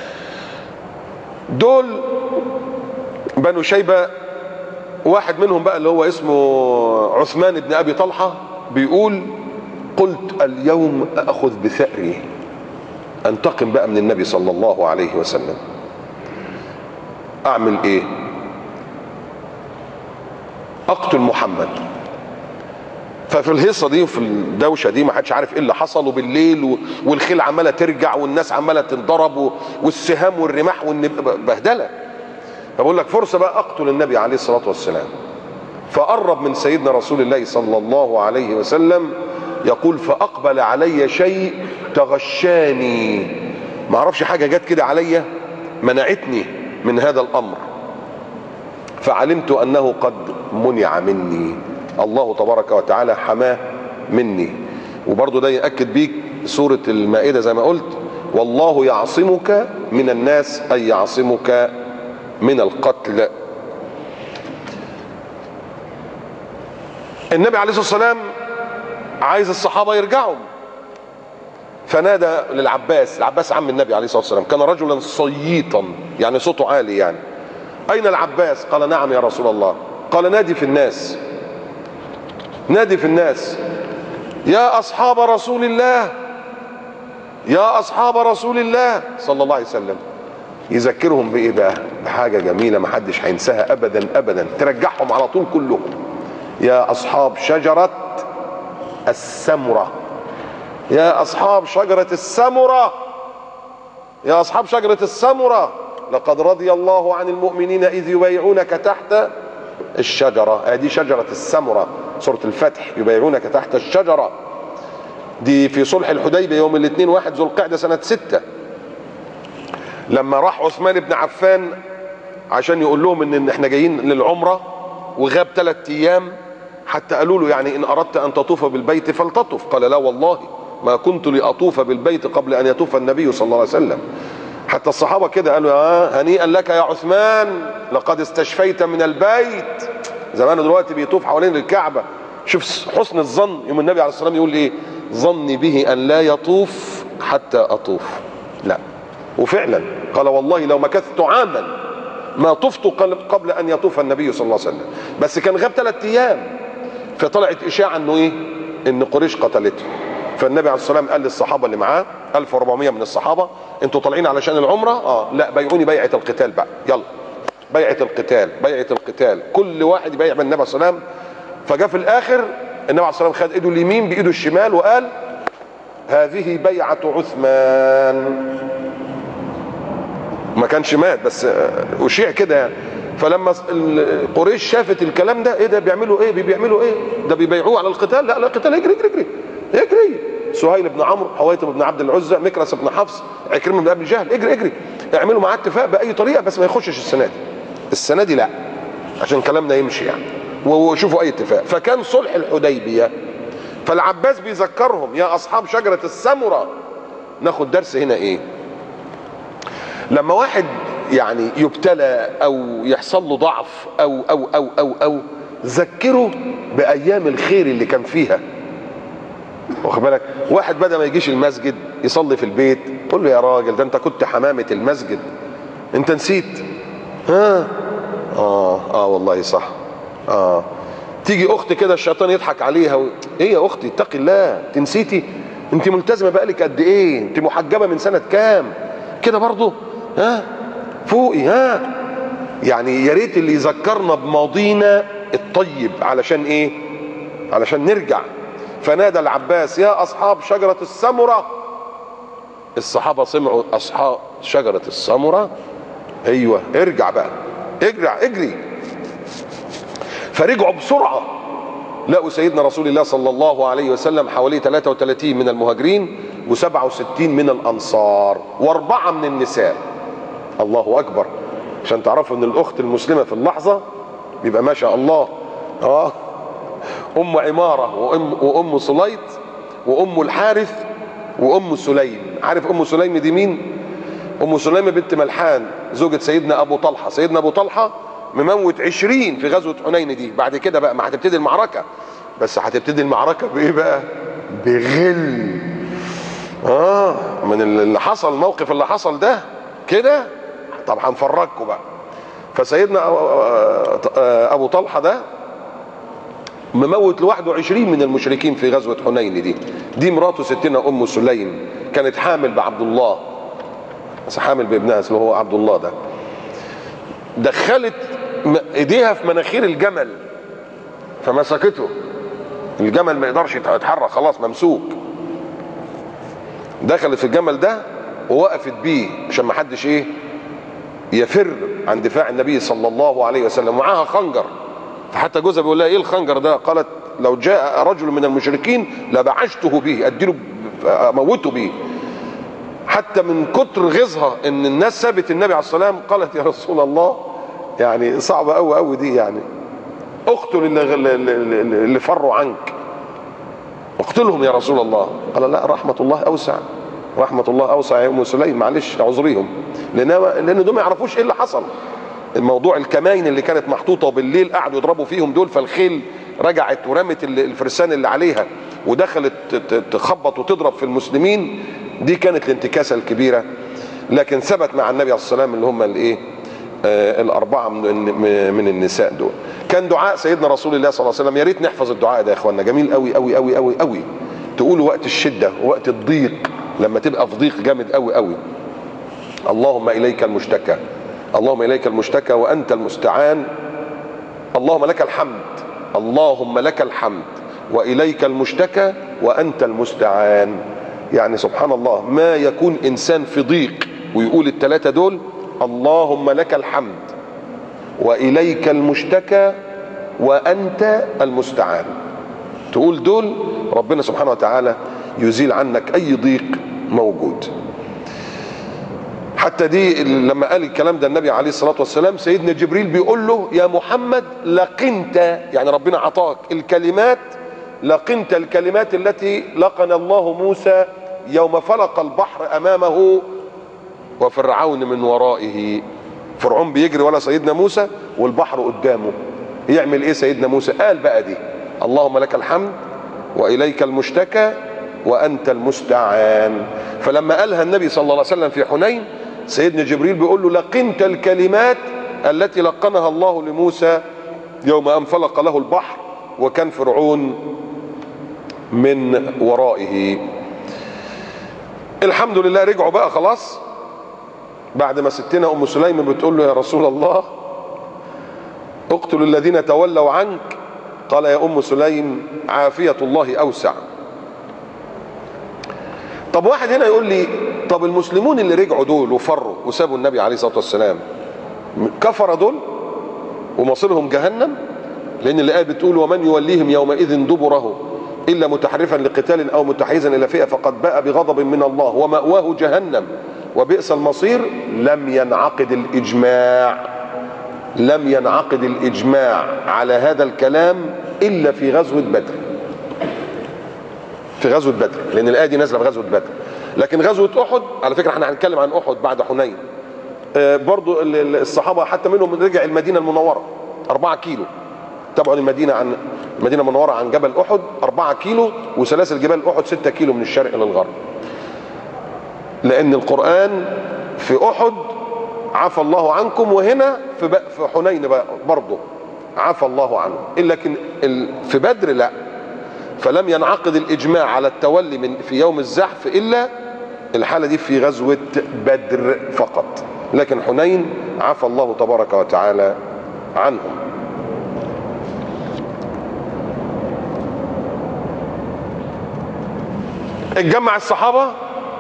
دول بنو شيبه، واحد منهم بقى اللي هو اسمه عثمان بن ابي طلحه بيقول: قلت اليوم اخذ بثأري، انتقم بقى من النبي صلى الله عليه وسلم. اعمل ايه؟ اقتل محمد. ففي الهيصه دي وفي الدوشه دي ما حدش عارف ايه اللي حصل، وبالليل والخيل عماله ترجع والناس عماله تنضرب والسهام والرماح بهدله. فبقول لك فرصه بقى اقتل النبي عليه الصلاه والسلام. فقرب من سيدنا رسول الله صلى الله عليه وسلم، يقول فاقبل علي شيء تغشاني، ما اعرفش حاجه جت كده عليا منعتني من هذا الامر، فعلمت انه قد منع مني، الله تبارك وتعالى حماه مني. وبرضه ده يأكد بيك سورة المائدة زي ما قلت، والله يعصمك من الناس، أي يعصمك من القتل. النبي عليه الصلاة والسلام عايز الصحابة يرجعوا، فنادى للعباس، العباس عم النبي عليه الصلاة والسلام، كان رجلا صييطا يعني صوته عالي يعني. أين العباس؟ قال نعم يا رسول الله. قال نادي في الناس، نادي في الناس يا أصحاب رسول الله، يا أصحاب رسول الله صلى الله عليه وسلم. يذكرهم بإيه بقى؟ بحاجة جميلة ما حدش هينساها أبدا أبدا، ترجعهم على طول كلهم. يا أصحاب شجرة السمرة، يا أصحاب شجرة السمرة، يا أصحاب شجرة السمرة، لقد رضي الله عن المؤمنين إذ يبايعونك تحت الشجرة. هذه شجرة السمرة، سورة الفتح، يبايعونك تحت الشجرة. دي في صلح الحديبية يوم الاثنين 1 ذو القعدة سنة 6، لما راح عثمان بن عفان عشان يقول لهم ان احنا جايين للعمرة، وغاب 3 ايام، حتى قالوا له يعني ان اردت ان تطوف بالبيت فلتطف. قال لا والله ما كنت لأطوف بالبيت قبل ان يطوف النبي صلى الله عليه وسلم. حتى الصحابة كده قالوا هنيئا لك يا عثمان لقد استشفيت من البيت. زمان دلوقتي بيطوف حوالين الكعبة. شوف حسن الظن، يوم النبي عليه الصلاة والسلام يقول ايه؟ ظني به ان لا يطوف حتى اطوف. لا، وفعلا قال والله لو مكثت عاما ما طفت قبل ان يطوف النبي صلى الله عليه وسلم. بس كان غاب 3 ايام، فطلعت اشاعة انه ايه؟ ان قريش قتلته. فالنبي عليه الصلاة والسلام قال للصحابة اللي معاه 1400 من الصحابة، انتوا طالعين علشان العمرة؟ لا بيعوني بيعة القتال بقى، يلا بيعة القتال، بيعة القتال، كل واحد يبيع من النبي صلى الله عليه وسلم. فجاء في الاخر النبي عليه الصلاة والسلام خد ايده اليمين بايده الشمال وقال هذه بيعة عثمان. ما كانش مات بس اشيع كده يعني. فلما قريش شافت الكلام ده، ايه ده بيعملوا ايه؟ بيعملوا ايه؟ ده بيبيعوه على القتال؟ لا لا القتال، اجري اجري اجري اجري. سهيل بن عمرو، حويطب بن عبد العزى، مكرس بن حفص، عكرمة بن ابي جهل، اجري اجري اعملوا معاه اتفاق باي طريقه، بس ما يخشش السنه دي، السنه دي لا، عشان كلامنا يمشي يعني، وشوفوا اي اتفاق. فكان صلح الحديبيه. فالعباس بيذكرهم يا اصحاب شجره السمره. ناخد درس هنا ايه؟ لما واحد يعني يبتلى او يحصل له ضعف او ذكره بايام الخير اللي كان فيها. واخد بالك؟ واحد بدل ما يجيش المسجد يصلي في البيت، قول له يا راجل ده انت كنت حمامة المسجد، انت نسيت؟ والله صح. تيجي اختي كده الشيطان يضحك عليها ايه يا اختي اتقي الله، انت نسيتي؟ انت ملتزمه بقالك قد ايه؟ انت محجبه من سنه كام؟ كده برضه فوقي. يعني يا ريت اللي يذكرنا بماضينا الطيب، علشان ايه؟ علشان نرجع. فنادى العباس يا اصحاب شجرة السمرة. الصحابة سمعوا اصحاب شجرة السمرة، ايوه ارجع بقى، اجري. فرجعوا بسرعة، لقوا سيدنا رسول الله صلى الله عليه وسلم حوالي 33 من المهاجرين و67 من الانصار و4 من النساء. الله اكبر، عشان تعرفوا ان الاخت المسلمة في اللحظة بيبقى ما شاء الله. ام عمارة وام سليط وام الحارث وام سليم. عارف ام سليم دي مين؟ ام سليم بنت ملحان زوجة سيدنا ابو طلحة. سيدنا ابو طلحة مموت 20 في غزوة حنين دي. بعد كده بقى ما هتبتدي المعركة، بس هتبتدي المعركة بايه بقى؟ بغل. من اللي حصل، الموقف اللي حصل ده كده، طب هنفرجكم بقى. فسيدنا ابو طلحة ده مموت لوحده 20 من المشركين في غزوة حنين دي مراته ستنا ام سليم، كانت حامل بعبد الله، بس حامل بابنها اللي هو عبد الله ده. دخلت ايديها في مناخير الجمل فمسكته، الجمل ما يقدرش يتحرك خلاص ممسوك. دخلت في الجمل ده ووقفت بيه عشان ما حدش ايه يفر عن دفاع النبي صلى الله عليه وسلم، ومعاها خنجر. فحتى جوزها بيقول لها ايه الخنجر ده؟ قالت لو جاء رجل من المشركين لبعشته به، اديله اموته به. حتى من كتر غيظها ان الناس سابت النبي عليه الصلاه والسلام قالت يا رسول الله يعني صعبه قوي قوي دي، يعني اقتل اللي فروا عنك، اقتلهم يا رسول الله. قال لا، رحمه الله اوسع، رحمه الله اوسع يا ام سليم، معلش اعذريهم، لان دول ما يعرفوش ايه اللي حصل. الموضوع الكماين اللي كانت محطوطه وبالليل قعدوا يضربوا فيهم دول، فالخيل رجعت ورمت الفرسان اللي عليها ودخلت تخبط وتضرب في المسلمين، دي كانت الانتكاسه الكبيره. لكن ثبت مع النبي عليه الصلاه والسلام اللي هم الايه الاربعه من النساء دول. كان دعاء سيدنا رسول الله صلى الله عليه وسلم، يا ريت نحفظ الدعاء ده يا اخوانا، جميل قوي قوي قوي قوي قوي، تقوله وقت الشده ووقت الضيق، لما تبقى في ضيق جامد قوي قوي. اللهم اليك المشتكى، اللهم اليك المشتكى وانت المستعان، اللهم لك الحمد، اللهم لك الحمد واليك المشتكى وانت المستعان. يعني سبحان الله، ما يكون انسان في ضيق ويقول الثلاثه دول، اللهم لك الحمد واليك المشتكى وانت المستعان، تقول دول ربنا سبحانه وتعالى يزيل عنك اي ضيق موجود. حتى دي لما قال الكلام ده النبي عليه الصلاه والسلام، سيدنا جبريل بيقول له يا محمد لقنت، يعني ربنا عطاك الكلمات، لقنت الكلمات التي لقن الله موسى يوم فلق البحر امامه وفرعون من ورائه. فرعون بيجري ولا سيدنا موسى والبحر قدامه، يعمل ايه سيدنا موسى؟ قال بقى دي اللهم لك الحمد واليك المشتكى وانت المستعان. فلما قالها النبي صلى الله عليه وسلم في حنين، سيدنا جبريل بيقول له لقنت الكلمات التي لقنها الله لموسى يوم ان فلق له البحر وكان فرعون من ورائه. الحمد لله رجعوا بقى خلاص، بعد ما ستنا ام سليم بتقول له يا رسول الله اقتلوا الذين تولوا عنك، قال يا ام سليم عافية الله اوسع. طب واحد هنا يقول لي طب المسلمون اللي رجعوا دول وفروا وسابوا النبي عليه الصلاة والسلام كفر دول ومصيرهم جهنم؟ لان الآية بتقول ومن يوليهم يومئذ دبره الا متحرفا لقتال او متحيزا الى فئة فقد باء بغضب من الله ومأواه جهنم وبئس المصير. لم ينعقد الإجماع، لم ينعقد الإجماع على هذا الكلام إلا في غزوة بدر، في غزوة بدر، لأن الآية دي نازلة في غزوة بدر. لكن غزوة أحد، على فكرة احنا هنتكلم عن أحد بعد حنين، برضو الصحابة حتى منهم رجع المدينة المنورة 4 كيلو، تبعوا المدينة عن المدينة المنورة عن جبل أحد 4 كيلو، وسلاسل جبال أحد 6 كيلو من الشرق للغرب. لأن القرآن في أحد عفى الله عنكم، وهنا في حنين برضه عفى الله عنه، لكن في بدر لا. فلم ينعقد الإجماع على التولي في يوم الزحف إلا الحالة دي في غزوة بدر فقط، لكن حنين عفى الله تبارك وتعالى عنهم. اتجمع الصحابة،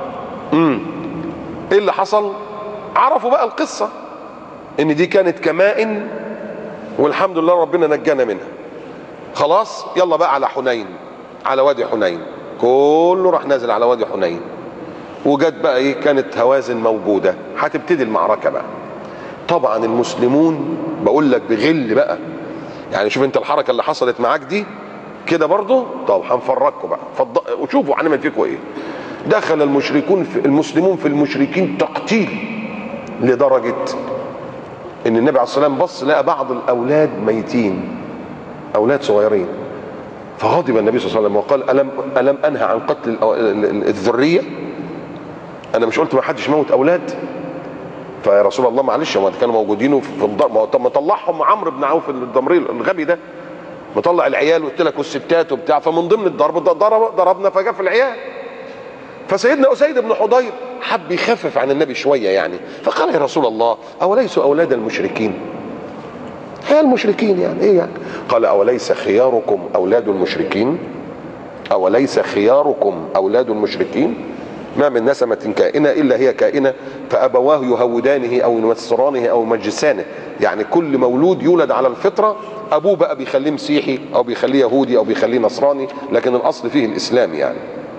ايه اللي حصل؟ عرفوا بقى القصة ان دي كانت كمائن والحمد لله ربنا نجانا منها. خلاص يلا بقى على حنين، على وادي حنين، كله راح نازل على وادي حنين. وجت بقى ايه؟ كانت هوازن موجودة، هتبتدي المعركة بقى. طبعا المسلمون بقول لك بغل بقى، يعني شوف انت الحركة اللي حصلت معاك دي كده برضه، طب هنفرجكم بقى وشوفوا هنعمل فيكم ايه. دخل المسلمون في المشركين تقتيل، لدرجة ان النبي عليه الصلاة والسلام بص لقى بعض الاولاد ميتين، اولاد صغيرين، فغضب النبي صلى الله عليه وسلم وقال ألم انهى عن قتل الذرية؟ انا مش قلت ما حدش موت اولاد؟ فيا رسول الله معلش، ما كانوا موجودين في الضرب، طب ما طلعهم عمرو بن عوف الضمري الغبي ده، مطلع العيال وقلت لك والستات وبتاع، فمن ضمن الضرب ضربنا فجاء في العيال. فسيدنا أسيد بن حضير حب يخفف عن النبي شوية يعني، فقال يا رسول الله أوليسوا أولاد المشركين؟ هي المشركين يعني ايه يعني؟ قال اوليس خياركم اولاد المشركين؟ اوليس خياركم اولاد المشركين؟ ما من نسمة كائنة الا هي كائنة، فابواه يهودانه او ينصرانه او يمجسانه. يعني كل مولود يولد على الفطرة، ابوه بقى بيخليه مسيحي او بيخليه يهودي او بيخليه نصراني، لكن الاصل فيه الاسلام يعني.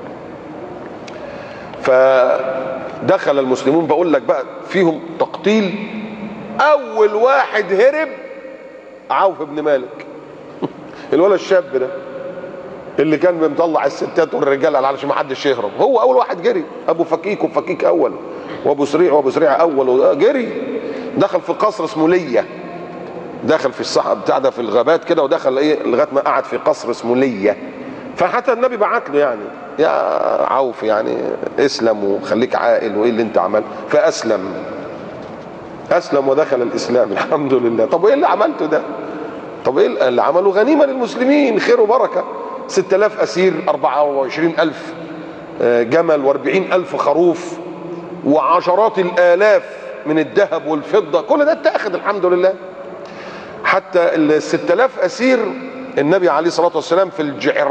فدخل المسلمون، بقول لك بقى فيهم تقتيل. اول واحد هرب عوف بن مالك الولد الشاب ده اللي كان مطلع الستات والرجال علشان ما حدش يهرب، هو اول واحد جري. ابو فكيك وفكيك اول، وابو سريع وابو سريع اول، جري دخل في قصر اسمه لية، دخل في الصحراء بتاع ده في الغابات كده، ودخل ايه لغايه ما قعد في قصر اسمه لية. فحتى النبي بعت له يعني يا عوف يعني اسلم وخليك عاقل، وايه اللي انت عمل؟ فاسلم، اسلم ودخل الاسلام الحمد لله. طب وايه اللي عملته ده؟ طب ايه اللي عمله؟ غنيمه للمسلمين، خير وبركه. 6000 اسير، 24000 جمل، و40000 خروف، وعشرات الالاف من الذهب والفضه، كل ده اتاخد الحمد لله. حتى ال 6000 اسير النبي عليه الصلاه والسلام في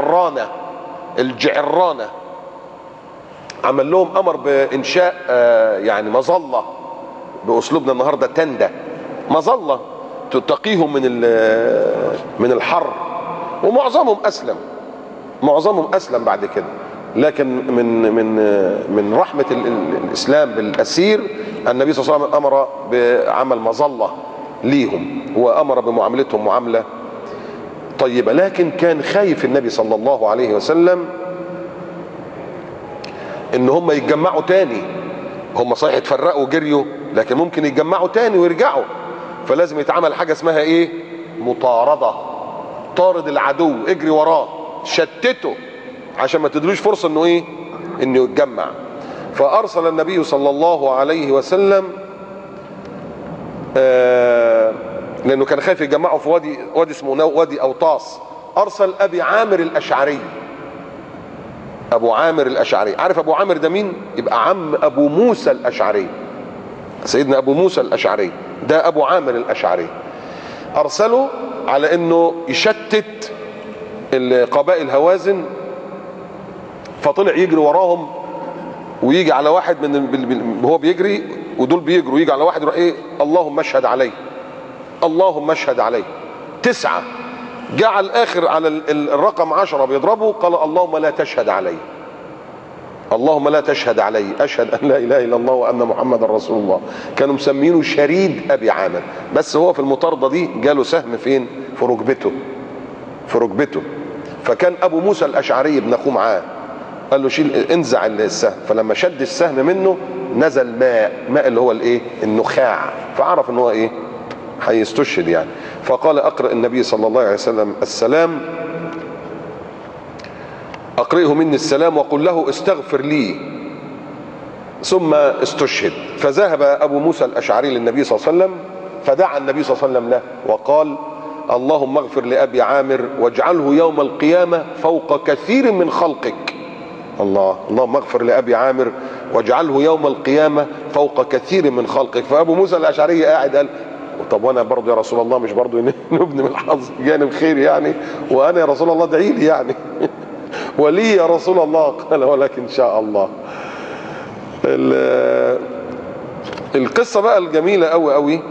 الجعرانه عمل لهم، امر بانشاء يعني مظله، باسلوبنا النهارده تندة، مظله تقيهم من الحر. ومعظمهم اسلم، معظمهم اسلم بعد كده. لكن من رحمه الاسلام بالاسير، النبي صلى الله عليه وسلم امر بعمل مظله ليهم، وامر بمعاملتهم معامله طيبه. لكن كان خايف النبي صلى الله عليه وسلم ان هم يتجمعوا تاني. هم صحيح اتفرقوا وجريوا، لكن ممكن يتجمعوا تاني ويرجعوا، فلازم يتعمل حاجه اسمها ايه؟ مطارده. طارد العدو، اجري وراه، شتته عشان ما تدلوش فرصه انه ايه؟ انه يتجمع. فارسل النبي صلى الله عليه وسلم لانه كان خايف يجمعوا في وادي اسمه وادي اوطاس. ارسل ابي عامر الاشعري. ابو عامر الاشعري، عارف ابو عامر ده مين؟ يبقى عم ابو موسى الاشعري، سيدنا ابو موسى الاشعري ده ابو عامر الاشعري. ارسله على انه يشتت القبائل هوازن، فطلع يجري وراهم، ويجي على واحد هو بيجري ودول بيجروا، يجي على واحد يروح ايه؟ اللهم اشهد عليه، اللهم اشهد عليه. 9 جعل اخر على الرقم 10 بيضربه، قال اللهم لا تشهد علي، اللهم لا تشهد علي، اشهد ان لا اله الا الله وان محمد رسول الله. كانوا مسمينه شريد ابي عامر، بس هو في المطارده دي جاله سهم فين؟ في ركبته، في ركبته. فكان ابو موسى الاشعري ابن اخوه معاه، قال له شيل انزع السهم. فلما شد السهم منه نزل ماء اللي هو الايه؟ النخاع، فعرف ان هو ايه؟ هيستشهد يعني. فقال اقرأ النبي صلى الله عليه وسلم السلام، اقرئه مني السلام وقل له استغفر لي، ثم استشهد. فذهب ابو موسى الاشعري للنبي صلى الله عليه وسلم، فدعا النبي صلى الله عليه وسلم له وقال اللهم اغفر لابي عامر واجعله يوم القيامه فوق كثير من خلقك. اللهم اغفر لابي عامر واجعله يوم القيامه فوق كثير من خلقك. فابو موسى الاشعري قاعد قال طب وانا برضه يا رسول الله مش برضه نبني من الحظ جانب خير يعني؟ وانا يا رسول الله ادعي لي يعني ولي يا رسول الله. قال ولكن ان شاء الله. القصه بقى الجميله قوي قوي،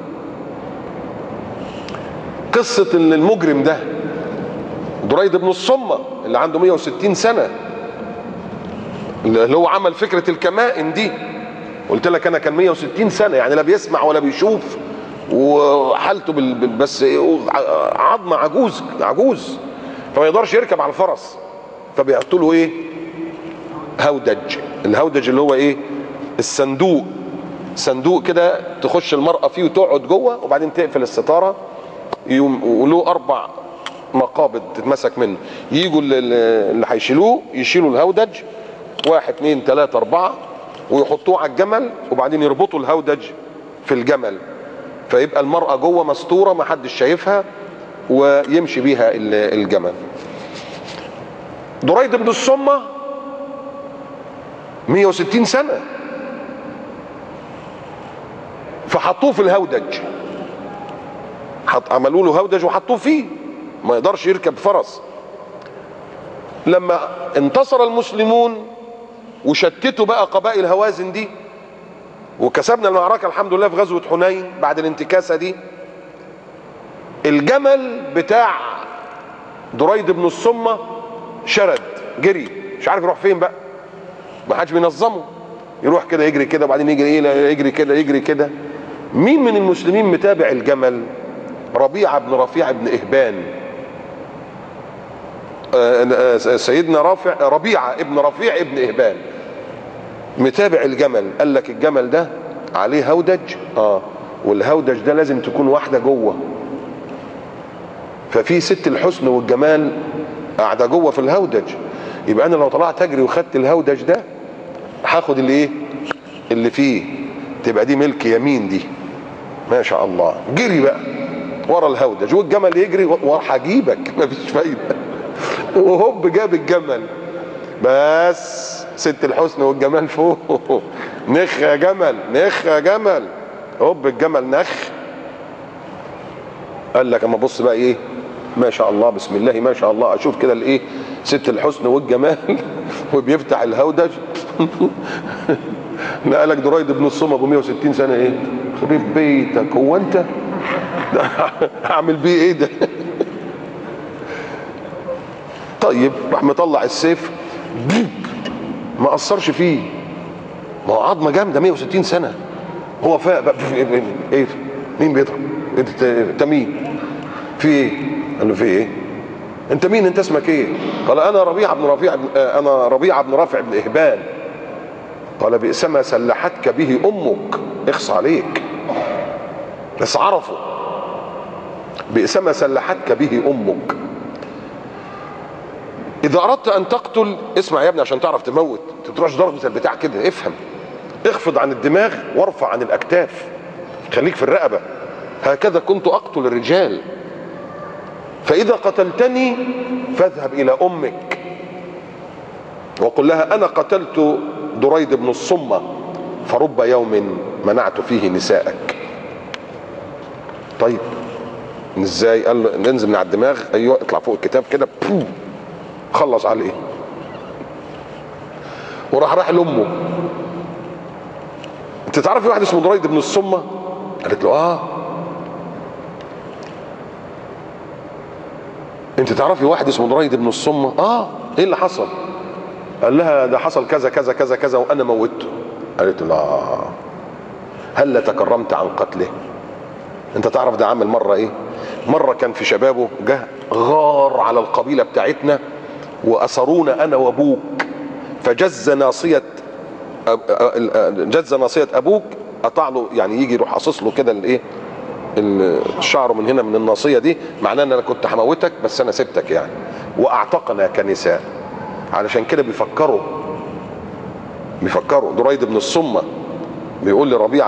قصه ان المجرم ده دريد بن الصمة اللي عنده 160 سنه، اللي هو عمل فكره الكمائن دي. قلت لك انا كان 160 سنه، يعني لا بيسمع ولا بيشوف، وحالته بس عظم عجوز، فما يقدرش يركب على الفرس. فبيحطوا له ايه؟ هودج. الهودج اللي هو ايه؟ الصندوق، صندوق كده تخش المرأة فيه وتقعد جوه، وبعدين تقفل الستارة، وله 4 مقابض تتمسك منه. يجوا اللي هيشيلوه يشيلوا الهودج 1 2 3 4 ويحطوه على الجمل، وبعدين يربطوا الهودج في الجمل، فيبقى المرأة جوه مستورة ما حدش شايفها، ويمشي بيها الجمل. دريد بن الصمة 160 سنة، فحطوه في الهودج. عملوا له هودج وحطوه فيه، ما يقدرش يركب فرس. لما انتصر المسلمون وشتتوا بقى قبائل هوازن دي وكسبنا المعركة الحمد لله في غزوة حنين بعد الانتكاسة دي، الجمل بتاع دريد بن الصمة شرد جري، مش عارف يروح فين بقى، ما حدش بينظمه، يروح كده يجري كده وبعدين يجري يجري كده يجري كده. مين من المسلمين متابع الجمل؟ ربيعة بن رفيع بن إهبان، سيدنا ربيعة ابن رفيع ابن إهبان متابع الجمل. قال لك الجمل ده عليه هودج، والهودج ده لازم تكون واحدة جوه، ففي ست الحسن والجمال قاعدة جوه في الهودج، يبقى انا لو طلعت اجري وخدت الهودج ده هاخد اللي فيه، تبقى دي ملك يمين دي. ما شاء الله، جري بقى ورا الهودج والجمل يجري وهجيبك، مفيش فايده. وهوب جاب الجمل، بس ست الحسن والجمال فوق، نخ يا جمل نخ يا جمل، هوب الجمل نخ. قال لك اما بص بقى ايه، ما شاء الله بسم الله ما شاء الله، اشوف كده الايه ست الحسن والجمال وبيفتح الهودج. نقلك دريد بن الصمة ابو 160 سنه، ايه خرب بيتك، هو انت اعمل بيه ايه ده؟ طيب راح مطلع السيف، ما اثرش فيه، ما هو عظمه جامده 160 سنه، هو فاق بقى ايه مين بيضرب؟ انت مين؟ في ايه؟ قال له في ايه؟ انت مين؟ انت اسمك ايه؟ قال انا ربيعه بن رافع بن اهبان. قال بئس ما سلحتك به امك، اخص عليك. بس عرفوا بئس ما سلحتك به امك. اذا اردت ان تقتل، اسمع يا ابني عشان تعرف تموت، ما تروحش ضربة البتاع كده، افهم، اخفض عن الدماغ وارفع عن الاكتاف، خليك في الرقبه. هكذا كنت اقتل الرجال، فاذا قتلتني فاذهب الى امك وقل لها انا قتلت دريد بن الصمة فرب يوم منعت فيه نساءك. طيب ازاي؟ قال له ننزل من على الدماغ، ايوه اطلع فوق الكتاب كده، خلص عليه. راح لامه، انت تعرفي واحد اسمه دريد بن الصمة؟ قالت له انت تعرفي واحد اسمه دريد بن الصمة؟ ايه اللي حصل؟ قال لها ده حصل كذا كذا كذا كذا وانا موتته. قالت له لا، هل تكرمت عن قتله؟ انت تعرف ده عمل مرة ايه؟ مرة كان في شبابه جه غار على القبيلة بتاعتنا واسرونا انا وابوك، فجز ناصية ابوك، قطع له يعني يجي يروح قصص له كده الايه الشعر من هنا من الناصية دي، معناه ان انا كنت هموتك بس انا سبتك يعني، واعتقنا كنساء. علشان كده بيفكروا دريد بن الصمة بيقول لربيعة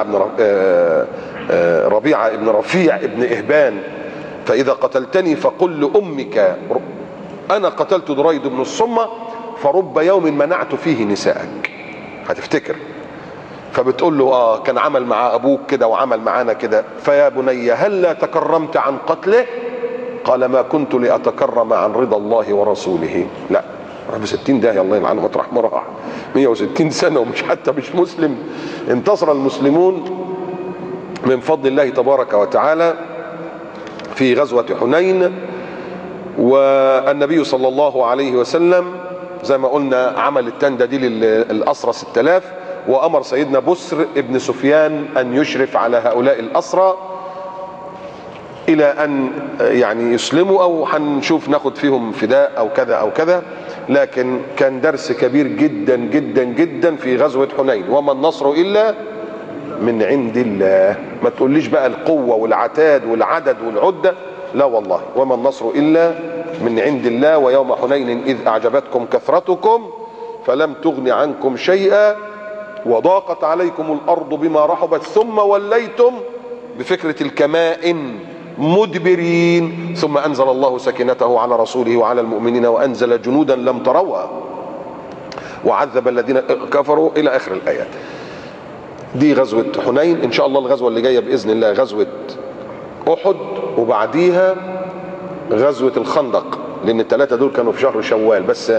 ابن رفيع ابن إهبان فإذا قتلتني فقل لأمك أنا قتلت دريد بن الصمة فرب يوم منعت فيه نساءك. هتفتكر. فبتقول له كان عمل مع أبوك كده وعمل معانا كده، فيا بني هل لا تكرمت عن قتله؟ قال ما كنت لأتكرم عن رضا الله ورسوله. لا، راح ب60 داهية الله يلعنه مطرح ما راح، 160 سنة ومش حتى مش مسلم. انتصر المسلمون من فضل الله تبارك وتعالى في غزوة حنين، والنبي صلى الله عليه وسلم زي ما قلنا عمل التندة دي للأسرى 6000، وأمر سيدنا بسر ابن سفيان أن يشرف على هؤلاء الأسرى إلى أن يعني يسلموا، أو هنشوف ناخد فيهم فداء أو كذا أو كذا. لكن كان درس كبير جدا جدا جدا في غزوة حنين. وما النصر إلا من عند الله. ما تقوليش بقى القوة والعتاد والعدد والعدة، لا والله، وما النصر إلا من عند الله. ويوم حنين إذ أعجبتكم كثرتكم فلم تغن عنكم شيئا وضاقت عليكم الأرض بما رحبت ثم وليتم بفكرة الكمائن مدبرين ثم أنزل الله سكينته على رسوله وعلى المؤمنين وأنزل جنودا لم تروها وعذب الذين كفروا إلى آخر الآيات. دي غزوة حنين. إن شاء الله الغزوة اللي جاية بإذن الله غزوة احد وبعديها غزوة الخندق، لان الثلاثة دول كانوا في شهر شوال. بس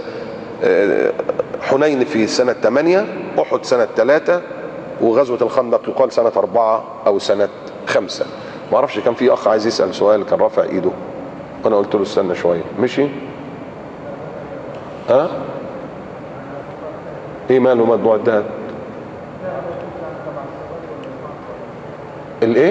حنين في سنة 8، احد سنة 3، وغزوة الخندق يقال سنة 4 او سنة 5. ما اعرفش، كان في اخ عايز يسأل سؤال كان رافع ايده وانا قلت له استنى شوية. مشي؟ ها؟ ايه ماله موضوع الذهب؟ الايه؟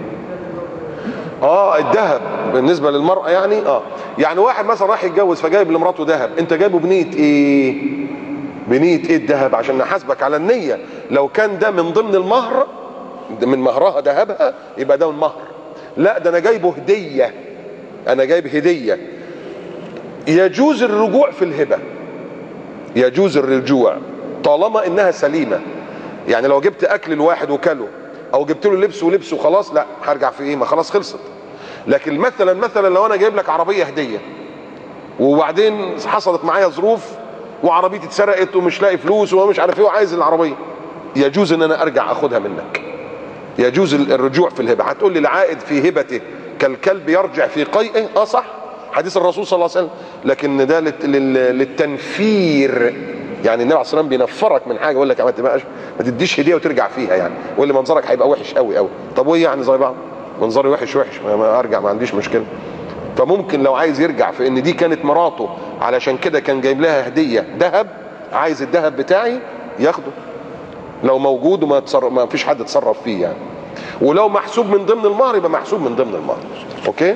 الذهب بالنسبة للمرأة يعني. يعني واحد مثلا راح يتجوز فجايب لمراته ذهب، انت جايبه بنية ايه؟ بنية ايه الذهب؟ عشان نحاسبك على النية. لو كان ده من ضمن المهر، من مهرها ذهبها، يبقى ده من مهر. لا، ده انا جايبه هدية، انا جايب هدية. يجوز الرجوع في الهبة، يجوز الرجوع طالما انها سليمة. يعني لو جبت اكل الواحد وكله، او جبت له لبس ولبسه خلاص، لا هرجع في ايه؟ ما خلاص خلصت. لكن مثلا لو انا جايب لك عربية هدية وبعدين حصلت معايا ظروف وعربيتي اتسرقت ومش لاقي فلوس ومش عارف ايه وعايز العربية، يجوز ان انا ارجع اخدها منك. يجوز الرجوع في الهبة. هتقول لي العائد في هبته كالكلب يرجع في قيئه. صح، حديث الرسول صلى الله عليه وسلم. لكن ده للتنفير، يعني النبي عليه الصلاه والسلام بينفرك من حاجه، يقول لك ما تديش هديه وترجع فيها، يعني يقول لي منظرك هيبقى وحش قوي قوي. طب وايه يعني زي بعض؟ منظري وحش ما ارجع، ما عنديش مشكله. فممكن لو عايز يرجع في ان دي كانت مراته علشان كده كان جايب لها هديه ذهب، عايز الذهب بتاعي ياخده لو موجود ما فيش حد اتصرف فيه يعني. ولو محسوب من ضمن المهر يبقى محسوب من ضمن المهر. اوكي؟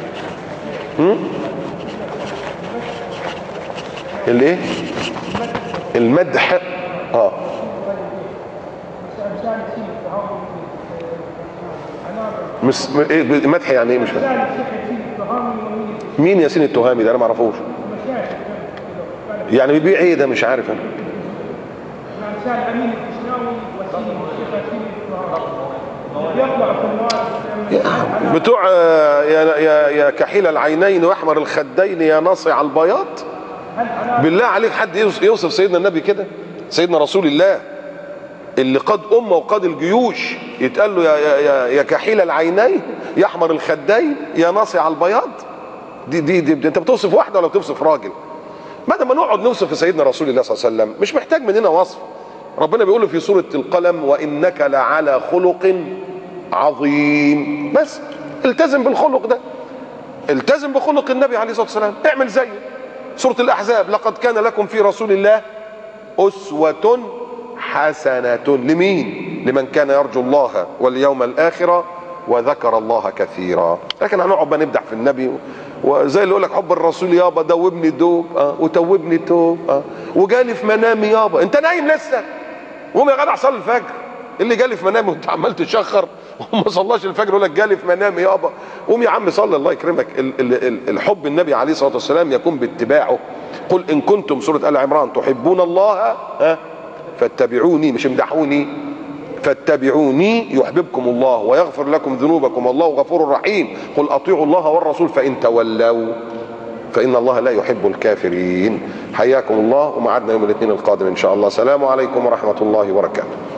الايه؟ المدح. مدح يعني ايه؟ مش فاهم. مين ياسين التهامي ده؟ انا ما اعرفوش. يعني بيبيع ايه ده؟ مش عارف انا. بتوع يا كحيل العينين واحمر الخدين يا ناصع البياض. بالله عليك حد يوصف سيدنا النبي كده؟ سيدنا رسول الله اللي قاد امه وقاد الجيوش يتقال له يا كحيل العينين يا احمر الخدين يا ناصع البياض؟ دي انت بتوصف واحده ولا بتوصف راجل؟ بدل ما نقعد نوصف في سيدنا رسول الله صلى الله عليه وسلم مش محتاج مننا وصف. ربنا بيقول في سوره القلم وانك لعلى خلق عظيم. بس التزم بالخلق ده، التزم بخلق النبي عليه الصلاه والسلام، اعمل زيه. سوره الاحزاب لقد كان لكم في رسول الله اسوه حسنه. لمين؟ لمن كان يرجو الله واليوم الاخر وذكر الله كثيرا. لكن هنقعد بقى نبدع في النبي، وزي اللي يقول لك حب الرسول يابا دوبني دوب وتوبني توب وجالي في منامي يابا. انت نايم لسه؟ قوم يا جدع صلي الفجر. اللي جالي في منامي وانت عمال تشخر وما صلاش الفجر يقول لك جالي في منامي يابا. قوم يا عم صلي الله يكرمك. الحب النبي عليه الصلاه والسلام يكون باتباعه. قل ان كنتم، سوره ال عمران، تحبون الله فاتبعوني، مش امدحوني، فاتبعوني يحببكم الله ويغفر لكم ذنوبكم والله غفور رحيم. قل اطيعوا الله والرسول فان تولوا فان الله لا يحب الكافرين. حياكم الله، ومعادنا يوم الاثنين القادم ان شاء الله. السلام عليكم ورحمه الله وبركاته.